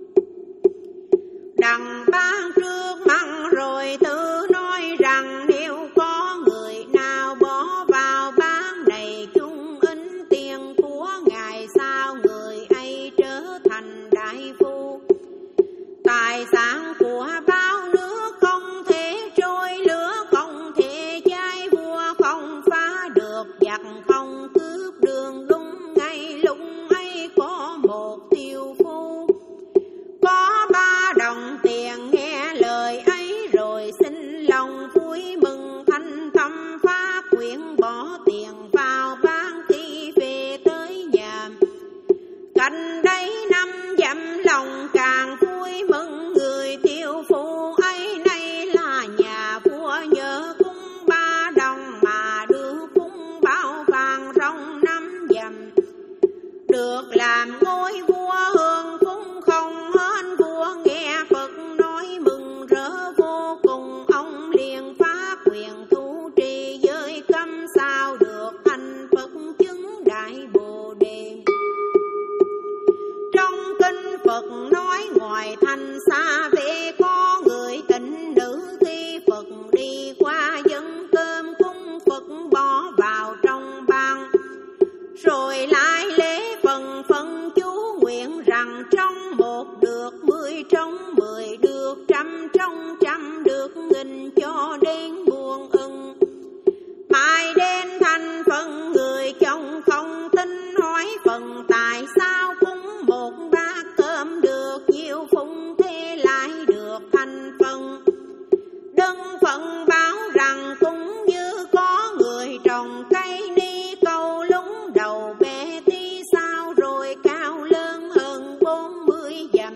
đằng ban trước mặt rồi tự nói rằng nếu có người nào bỏ vào bán này chung ính tiền của ngài, sao người ấy trở thành đại phu. Tài sản của bao nước không thể trôi, lửa không thể cháy, vua không phá được, giặc không cướp đường. Đúng ngay lúc ấy có một tiêu phu có ba đồng tiền, nghe lời ấy rồi xin lòng vui mừng, thanh tâm phát nguyện bỏ tiền vào ban khi về tới nhà. Cạnh đây năm dặm lòng càng vui mừng, người tiêu phụ ấy nay là nhà vua, nhớ cung ba đồng mà đưa phúng bao vàng rong năm dặm. Được làm ngôi vua hưởng phúng không hết, vua nghe Phật nói mừng rỡ vô cùng, ông liền phát quyền thu trì giới cấm, sao được thành Phật chứng đại Bồ Đề. Trong kinh Phật nói ngoài thành xa về có người tịnh nữ, khi Phật đi qua dâng cơm cúng Phật bỏ vào trong bàn, rồi lại lễ phần phân chú nguyện rằng trong một được mười, trong mười được trăm, trong trăm được nghìn, cho đến muôn ưng. Mai đến thành phần người chồng không tin, hỏi phần tại sao cúng một bát cơm được nhiều phụng, thế lại được thành phần. Đơn phận báo rằng cũng như có người trồng cây ni câu lúng đầu bè tí sao, rồi cao lớn hơn bốn mươi dặm.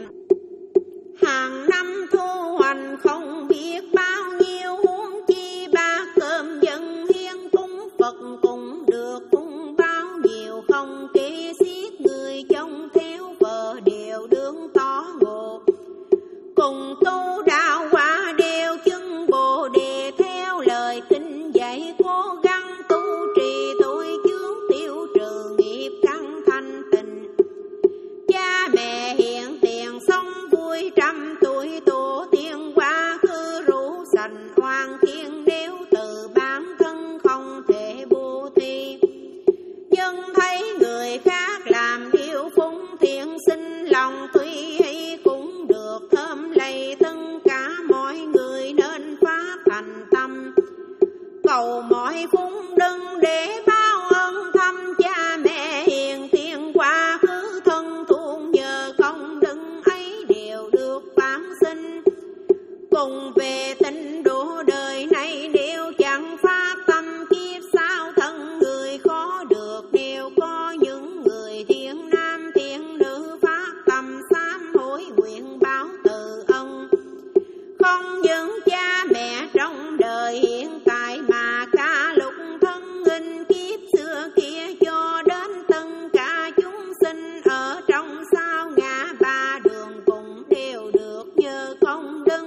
Hàng năm thu hoạch không biết bao nhiêu, huống chi ba cơm dân hiến cúng Phật cũng được cúng bao nhiêu không kể xiết. Người chồng theo vợ đều đương tỏ ngộ, cùng tu đạo quả đều chứng Bồ Đề, theo lời kinh dạy cố gắng tu trì tội chướng, tiêu trừ nghiệp căn thanh tịnh. Cha mẹ hiện tiền sống vui trăm tuổi, tổ tiên quá khứ rủ sành oan khiên, nếu từ bản thân không thể bố thí. Nhưng thấy người khác làm điều phúng thiện, sinh lòng tuy hay cũng được thơm lây, tất cả mọi người nên phát thành tâm cầu mọi phúng đừng để báo ơn thăm. Cha mẹ hiền tiền quá khứ thân thương, nhờ công đức ấy đều được phán sinh, cùng về tịnh độ đời này đều chẳng phát tâm. Kiếp sau thân người khó được, đều có những người thiện nam thiện nữ phát tâm sám hối nguyện báo từ ân. Không những cha mẹ trong đời hiện tại mà cả lục thân hình kiếp xưa kia, cho đến tất cả chúng sinh ở trong sao ngã ba đường cùng đều được nhờ công đức.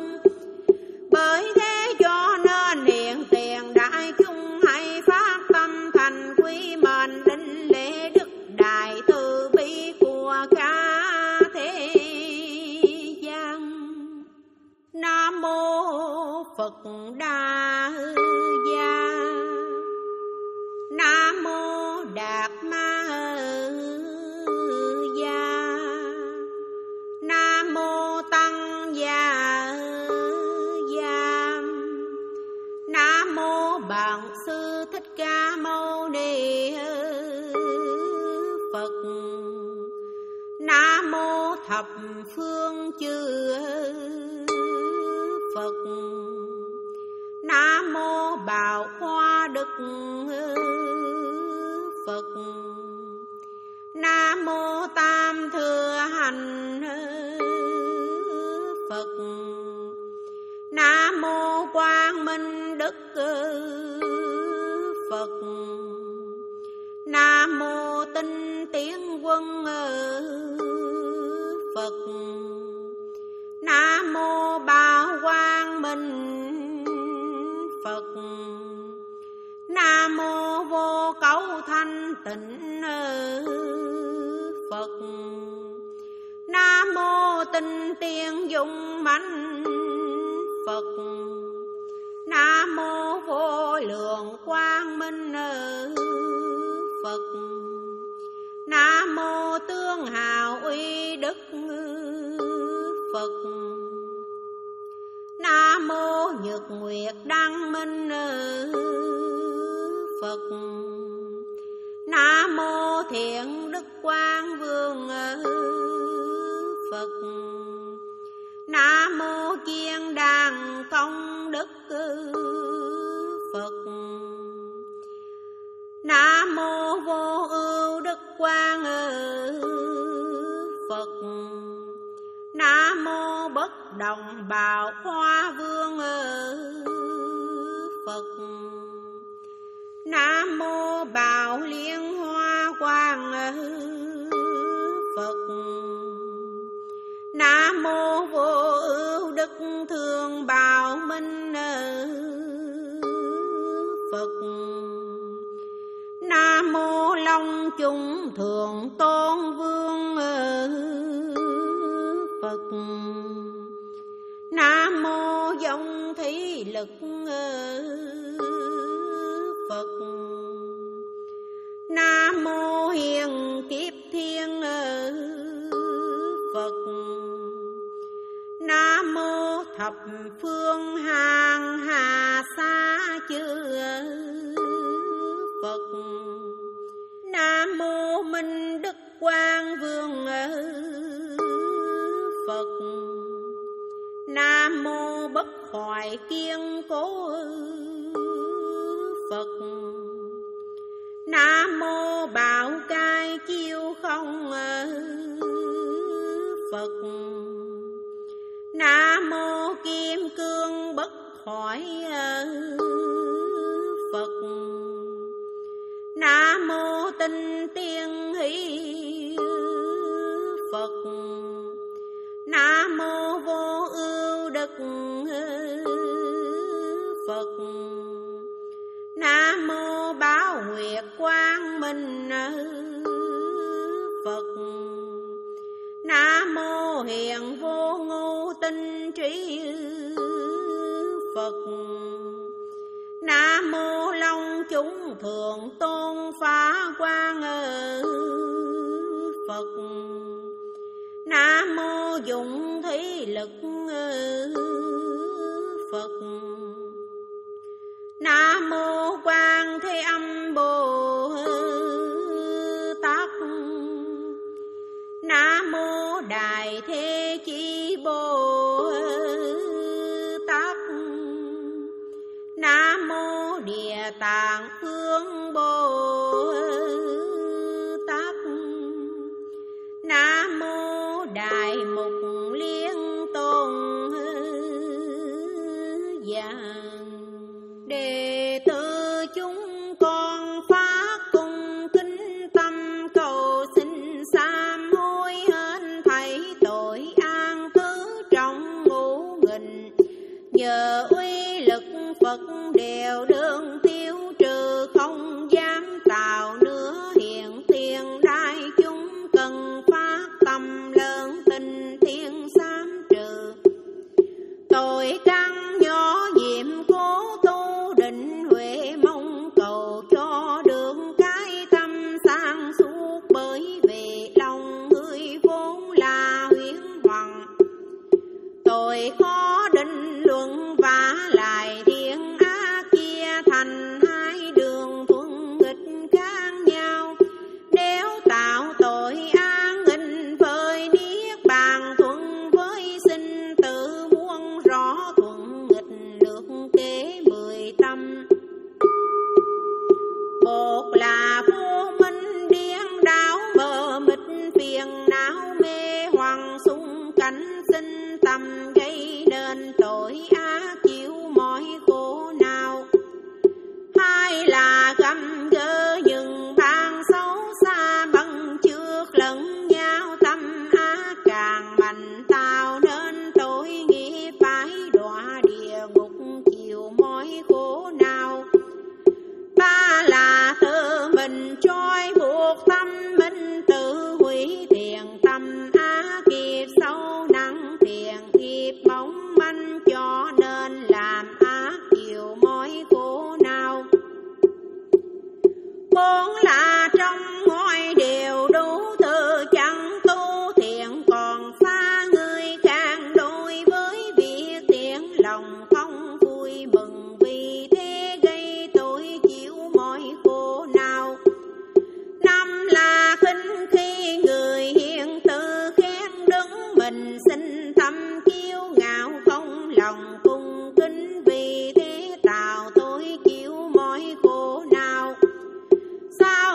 Bởi thế cho nên hiện tiền đại chúng hãy phát tâm thành quý mệnh, đảnh lễ đức đại từ bi của cả thế gian. Nam mô Phật Đa Gia, Nam mô Đạt Ma Gia, Nam mô Tăng Gia Gia, Nam mô Bản Sư Thích Ca Mâu Ni Phật, Nam mô Thập Phương Chư Phật, Nam mô Bảo Hoa Đức Phật, Nam mô Tam Thừa Hành Phật, Nam mô Quang Minh Đức Phật, Nam mô Tinh Tiến Quân Phật, Nam mô Bảo Quang Minh Phật, Nam mô Vô Cấu Thanh Tịnh Phật, Nam mô Tinh Tiên Dung Mãnh Phật, Nam mô Vô Lượng Quang Minh Phật, Nam mô Tương Hào Uy Đức Phật, Nam mô Nhật Nguyệt Đăng Minh Phật, Nam mô Thiện Đức Quang Vương Phật, Nam mô Kiên Đàn Công Đức Phật, Nam Nam mô Vô Ưu Đức Quang Phật. Nam mô Bất Động Bảo Hoa Vương Phật. Nam mô Bảo Liên Hoa Quang Phật. Nam mô Vô Ưu Đức Thường Bảo Minh Phật. Nam mô Long Chúng Thượng Tôn Vương Phật. Nam mô Dòng Thí Lực Phật. Nam mô Hiền Kiếp Thiên Phật. Nam mô Thập Phương Hàng Hà Sa Chư Phật. Nam mô Minh Đức Quang Vương Phật. Nam mô Bất Hoại Kiên Cố Phật. Nam mô Bảo Cai Chiêu Không Phật. Nam mô Kim Cương Bất Hoại Phật. Nam mô Tinh Tiên Hỷ Phật. Nam mô Vô Ưu Đức Phật. Nam mô Bảo Nguyệt Quang Minh Phật. Nam mô Hiền Vô Ngũ Tinh Trí Phật. Nam mô Long Chúng Thượng Tôn Phá Quang Phật. Nam mô Dụng Thí Lực Phật. Nam mô Quan Thế Âm Bồ Tát. Nam mô Đại Thế Chí Bồ Tát. Nam mô Địa Tạng Vương Bồ Tát. Nam mô Đại Mục Liên Tôn Giang. Đệ tử chúng con phát cung kính tâm cầu xin sám hối hên thảy tội an tứ trọng ngũ nghịch. Nhờ uy lực Phật đều đương tiêu trừ, không dám tạo nữa hiện tiền đại chúng cần phát tâm lớn tình thiên sám trừ. Tội căn nhỏ nhiệm cố tu định huệ, mong cầu cho được cái tâm sáng suốt, bởi vì lòng người vốn là huyễn hoặc. Tội khó định luận vả lại thiên ác chia thành hai đường thuận nghịch khác nhau. Nếu tạo tội an nghịch với niết bàn, thuận với sinh tử muôn rõ thuận nghịch được kế mười tâm. Một là vô minh điên đảo mờ mịt, phiền não mê hoặc xung cảnh sinh tâm, gây nên tội ác chịu mọi khổ nào. Hai là găm gỡ những ban xấu xa, bằng trước lẫn nhau tâm ác càng mạnh, tạo nên tội nghiệp phải đọa địa ngục chịu mọi khổ nào. Ba là tự mình trói buộc tâm mình, tự hủy thiện tâm ác nghiệp sâu nặng, thiện nghiệp bóng manh, cho nên làm ác chịu mọi khổ nào. Bốn là trong ngoài đều đủ từ chẳng tu thiện, còn xa người càng đối với việc thiện, lòng không vui mừng, vì thế gây tội chịu mọi khổ nào. Năm là khinh khi người hiện tự khen đứng mình, sinh tâm kiêu ngạo không lòng cung kính, vì thế tạo tội chịu mọi khổ nào. Sao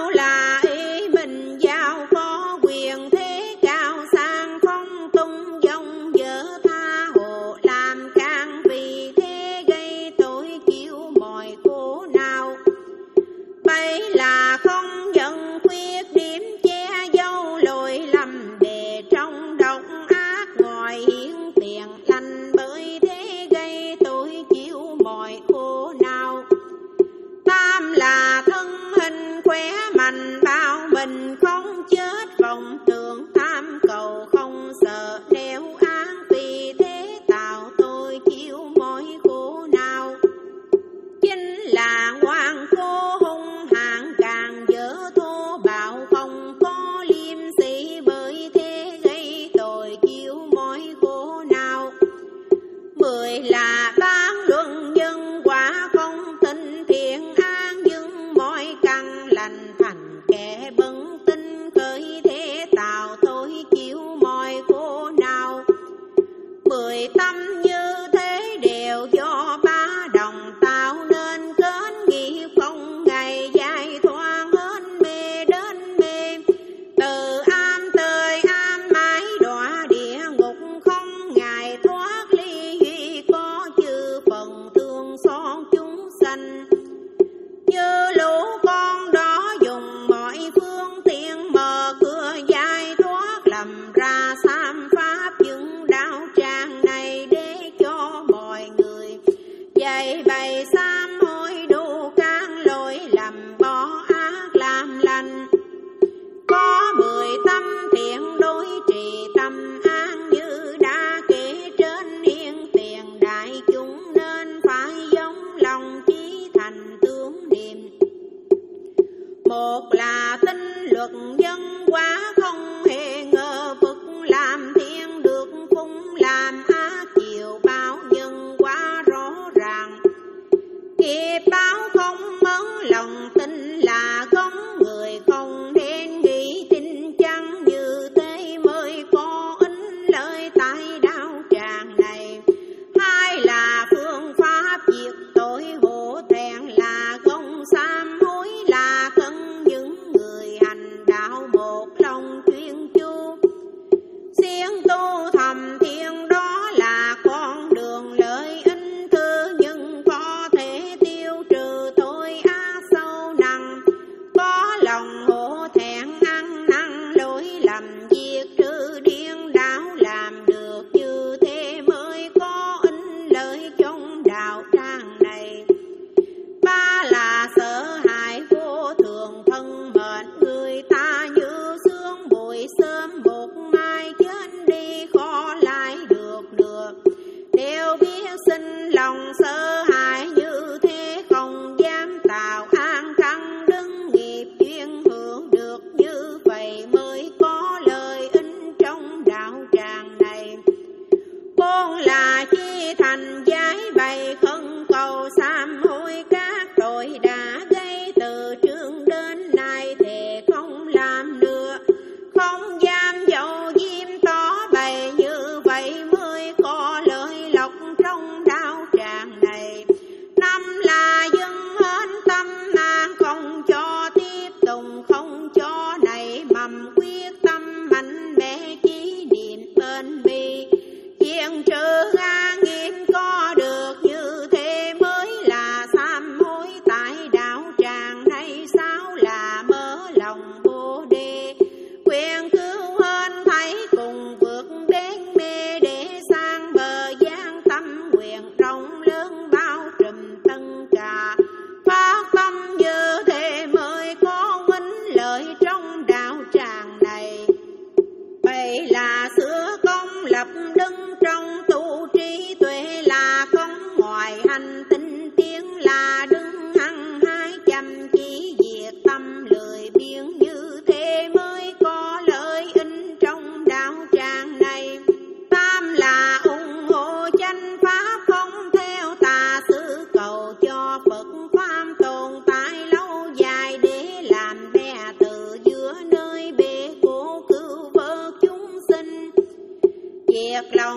khỏe mạnh bao mình không chết, vọng tưởng tham cầu không sợ nẻo án, vì thế tạo tôi chịu mọi khổ nào. Chính là ngoan cố hung hãn càng dở thô bạo, không có liêm sỉ, bởi thế gây tội chịu mọi khổ nào. Mười là bán luận nhân quả không tin thiện an, dưng mọi căn lành thành kẻ bấn tinh, khởi thế tạo tôi chịu mọi khổ nào. Mười tâm như thế đều do ba đồng tạo nên, kết nghiệp không ngày dài thoáng hết mê đến mê. Từ am tới am mãi đọa địa ngục, không ngày thoát ly duy có chư phần thương xót chúng sanh. Như lũ con đó dùng mọi phương tiện mở cửa giải thoát, lầm ra sam pháp chứng đạo tràng này, để cho mọi người dạy bày sám hối đủ các lỗi lầm, bỏ ác làm lành. Có mười tâm thiện đối trì tâm an, như đã kể trên, hiển tiền đại chúng nên phải giống lòng chí thành tướng niệm. Một là tin luật nhân quả không hề ngờ vực, làm thiên được phung làm ác chịu báo nhân quả rõ ràng. Nghiệp báo không mẫn lòng tin là gốc, người không nên nghĩ tin chăng, như thế mới có ích lợi tại đạo tràng này. Hai là phương pháp diệt tội hổ thẹn, là công sám hối là cân, những người hành đạo một lòng chuyên chú. Siêng tu thầm thiên đó là con đường lợi ích thứ, nhưng có thể tiêu trừ tội ác sâu nặng. Có lòng hổ thẹn ăn năn lỗi lầm, diệt trừ điên đảo, làm được như thế mới có ích lợi trong đạo tràng này. Ba là sợ hãi vô thường thân mệnh, người ta như sương bụi sớm một mai chết đi khó lại được được. Đều biết sinh lòng sợ hãi như thế, không dám tạo an căn đứng nghiệp duyên hưởng được, như vậy mới có lợi ích trong đạo tràng này. Bốn là chi thành giải bày khẩn cầu sám hối các tội đã gây, từ trước đến nay thề không làm nữa, không dám dầu diêm tỏ bày, như vậy mới có lợi lộc trong đạo tràng này. Năm là dâng hết tâm nan, không cho tiếp tục, không cho nảy mầm, quyết tâm mạnh mẽ chí niệm bên bi, diện trừ ga nghiệp có được, như thế mới là sám hối tại đạo tràng này. Sao là mở lòng bồ đề, quyền cứu hên thấy cùng vượt đến mê, để sang bờ gian tâm nguyện rộng lớn bao trùm tất cả. Phát tâm như thế mới có ích lợi trong đạo tràng này. Vậy là xưa công lập đứng trong tu trí tuệ, là công ngoài hành tinh tiến, là đứng hăng hái chăm chỉ diệt tâm lười biếng, như thế mới có lợi ích trong đạo tràng này. Tam là ủng hộ chánh pháp không theo tà sư, cầu cho Phật pháp tồn tại lâu dài, để làm bè từ giữa nơi bể khổ cứu vớt chúng sinh. Diệt lòng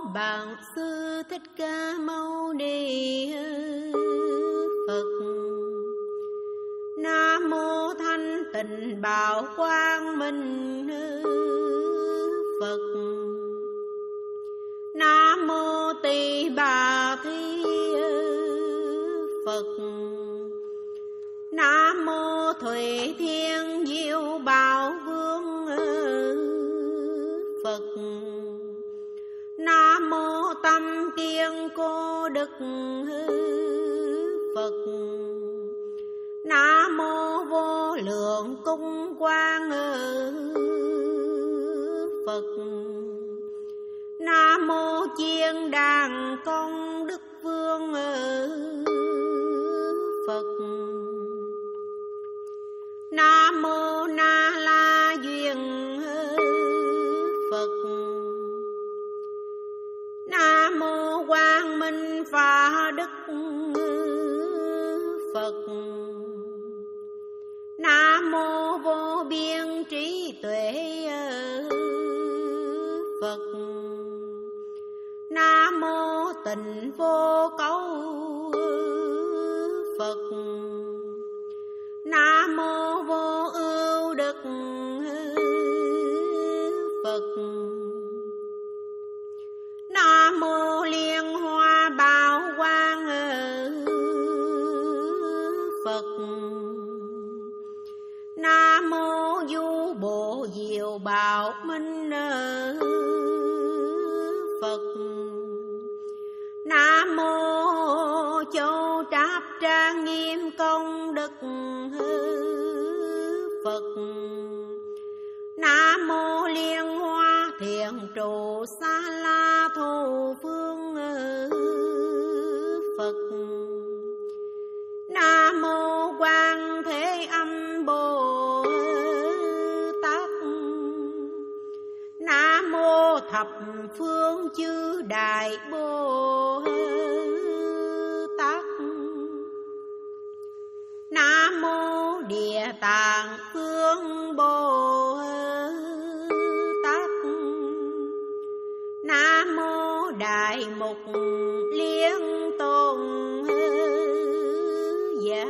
Bổn Sư Thích Ca Mâu Ni Phật. Nam mô Thanh Tịnh Bảo Quang Minh Phật. Nam mô Tỳ Bà Thi Phật. Nam mô Thủy Thiên Diệu Bảo Vương Phật. Nam mô Tâm Kiên Cô Đức Phật. Nam mô Vô Lượng Cung Quang Phật. Nam mô Chiên Đàn Công Đức Vương Phật. Nam mô Na La Duyên Phật. Nam mô Quang Minh Phá Đức Phật. Nam mô Vô Biên Trí Tuệ Phật. Nam mô Tịnh Vô Cấu Phật. Nam mô Vô Ưu Đức Phật. Nam mô Liên Hoa Bảo Quang Phật. Nam mô Du Bộ Diệu Bảo Minh Phật. Nam mô Châu Tráp Trang Nghiêm Công Đức Phật. Nam mô Liên Hoa Thiện Trụ Sa La Thù Phương Phật. Nam mô Quan Thế Âm Bồ Tát. Nam mô Thập Phương Chư Đại Bồ Tát. Nam mô Địa Tạng Vương Bồ Tát. Nam mô Đại Mục Liên Tôn Giả.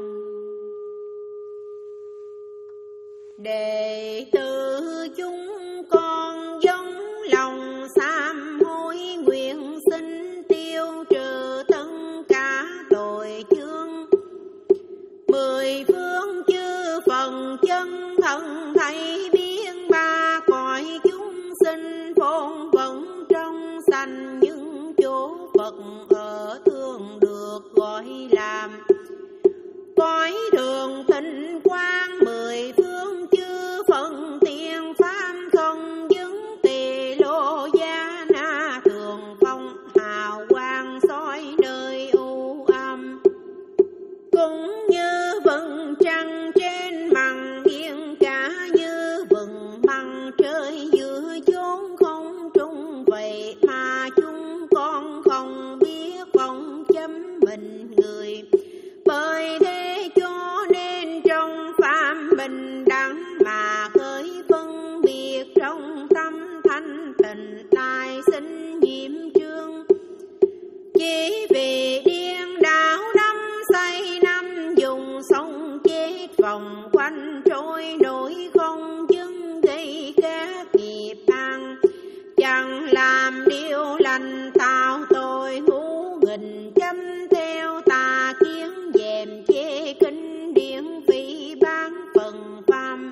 Đệ tử chúng con dâng lòng sám hối, nguyện xin tiêu trừ tất cả tội chướng. Mười phương chư phần chân thân thầy biến ba cõi chúng sinh phồn vân trong sanh những chỗ Phật ở thường được gọi làm cõi thường thịnh quang. Mười phương chư phần tiên pháp không dứng tỳ lô gia na thường phong hào quang soi nơi u âm. Cũng như vầng trăng trên màn yên cả, như vầng măng trời giữa chốn không trung. Vậy mà chúng con không biết phong chấm mình người, bởi thế cho nên trong phạm bình đẳng mà khởi phân biệt trong tâm thanh tịnh lại sinh nhiễm trương. Chỉ vì điên đảo đắm say năm dùng sống chết vòng quanh trôi nổi không dừng, gây các nghiệp ăn chẳng làm điều lành, tạo tội ngũ nghìn chấm theo tà kiến dèm chê kinh điển phỉ bán phần phàm.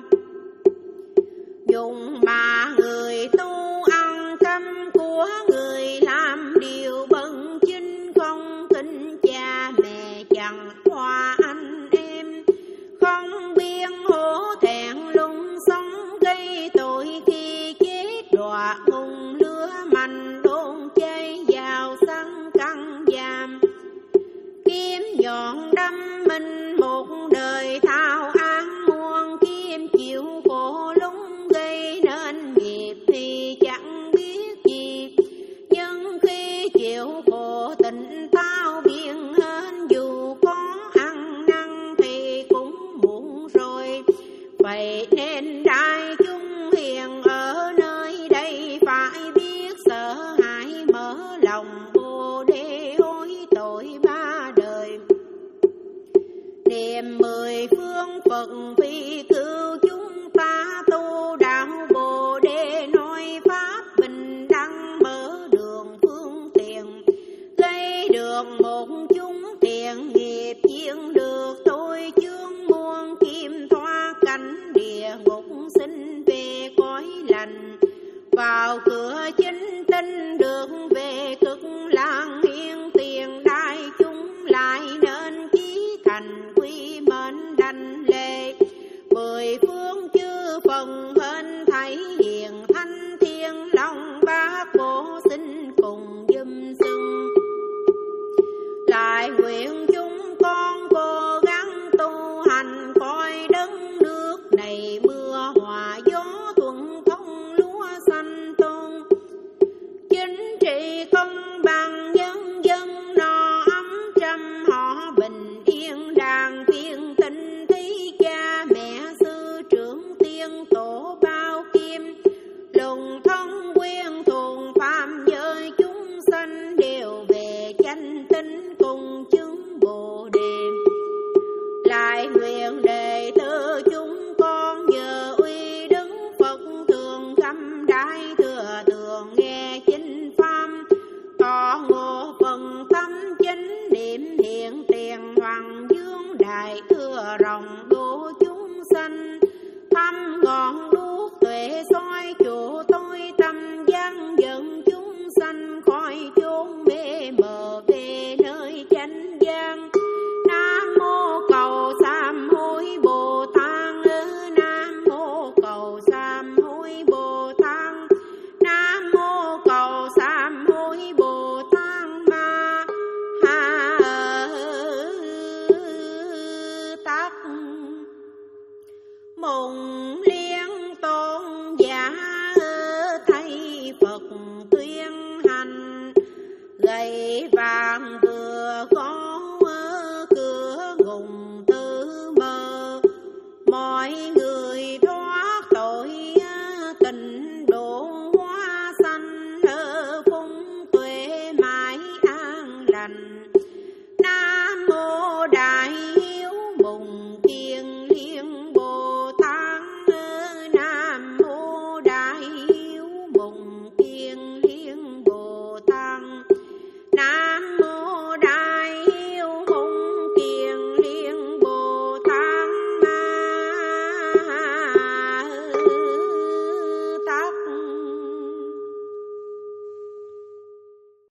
Dùng mà người tu ăn cắp của người, làm điều bận chinh không kính cha mẹ chẳng hòa anh em, không biên hổ thẹn lung sống gây tội khi chết đọa ngùng lửa mạnh đôn cháy vào săn căng giam. Kiếm nhọn đâm mình một đời thao án muôn, kiếm chịu khổ lúng gây nên nghiệp thì chẳng biết gì. Nhưng khi chịu khổ tình tao biên hên, dù có ăn năn thì cũng muộn rồi. Vậy nên đại chúng hiền ở nơi đây phải biết sợ hãi mờ vào cửa chính tinh được về cực lạc hiên tiền đại chúng lại nên chí thành quy mệnh đành lệ mười phương chư phần hên thấy hiền thanh thiên long bác bộ xin cùng dùm xưng lại nguyện chúng con cố gắng tu hành coi đất nước này mưa hòa gió thuận thông lúa xanh tôn chính trị công bằng nhân dân no ấm trăm họ bình yên đàn viên tinh thí cha mẹ sư trưởng tiên tổ bao kim lùng thông quyên thuần phạm giới chúng sanh đều về chánh tín cùng chứng bồ đề lại nguyện đệ tử chúng con nhờ uy đức Phật thường khâm đại thừa tường nghe chính pháp tỏ ngộ phần tâm chánh niệm hiện tiền hoàng dương đại thừa rộng độ chúng sanh thăm ngọn đuốc tuệ soi chỗ tôi tâm gian dẫn chúng sanh khỏi chốn mê mờ về nơi chánh giác. Nam mô cầu sám hối Bồ Tát. Nam mô cầu sám hối Bồ Tát. Nam mô cầu sám hối Bồ Tát Ma Ha Tát. Mùng liên tôn giả thấy Phật tuyên hành gầy vàng vừa có cửa gùng tư mơ mọi người thoát tội tình độ hóa sanh phung tuệ mãi an lành. Nam mô đại hiếu mùng kiên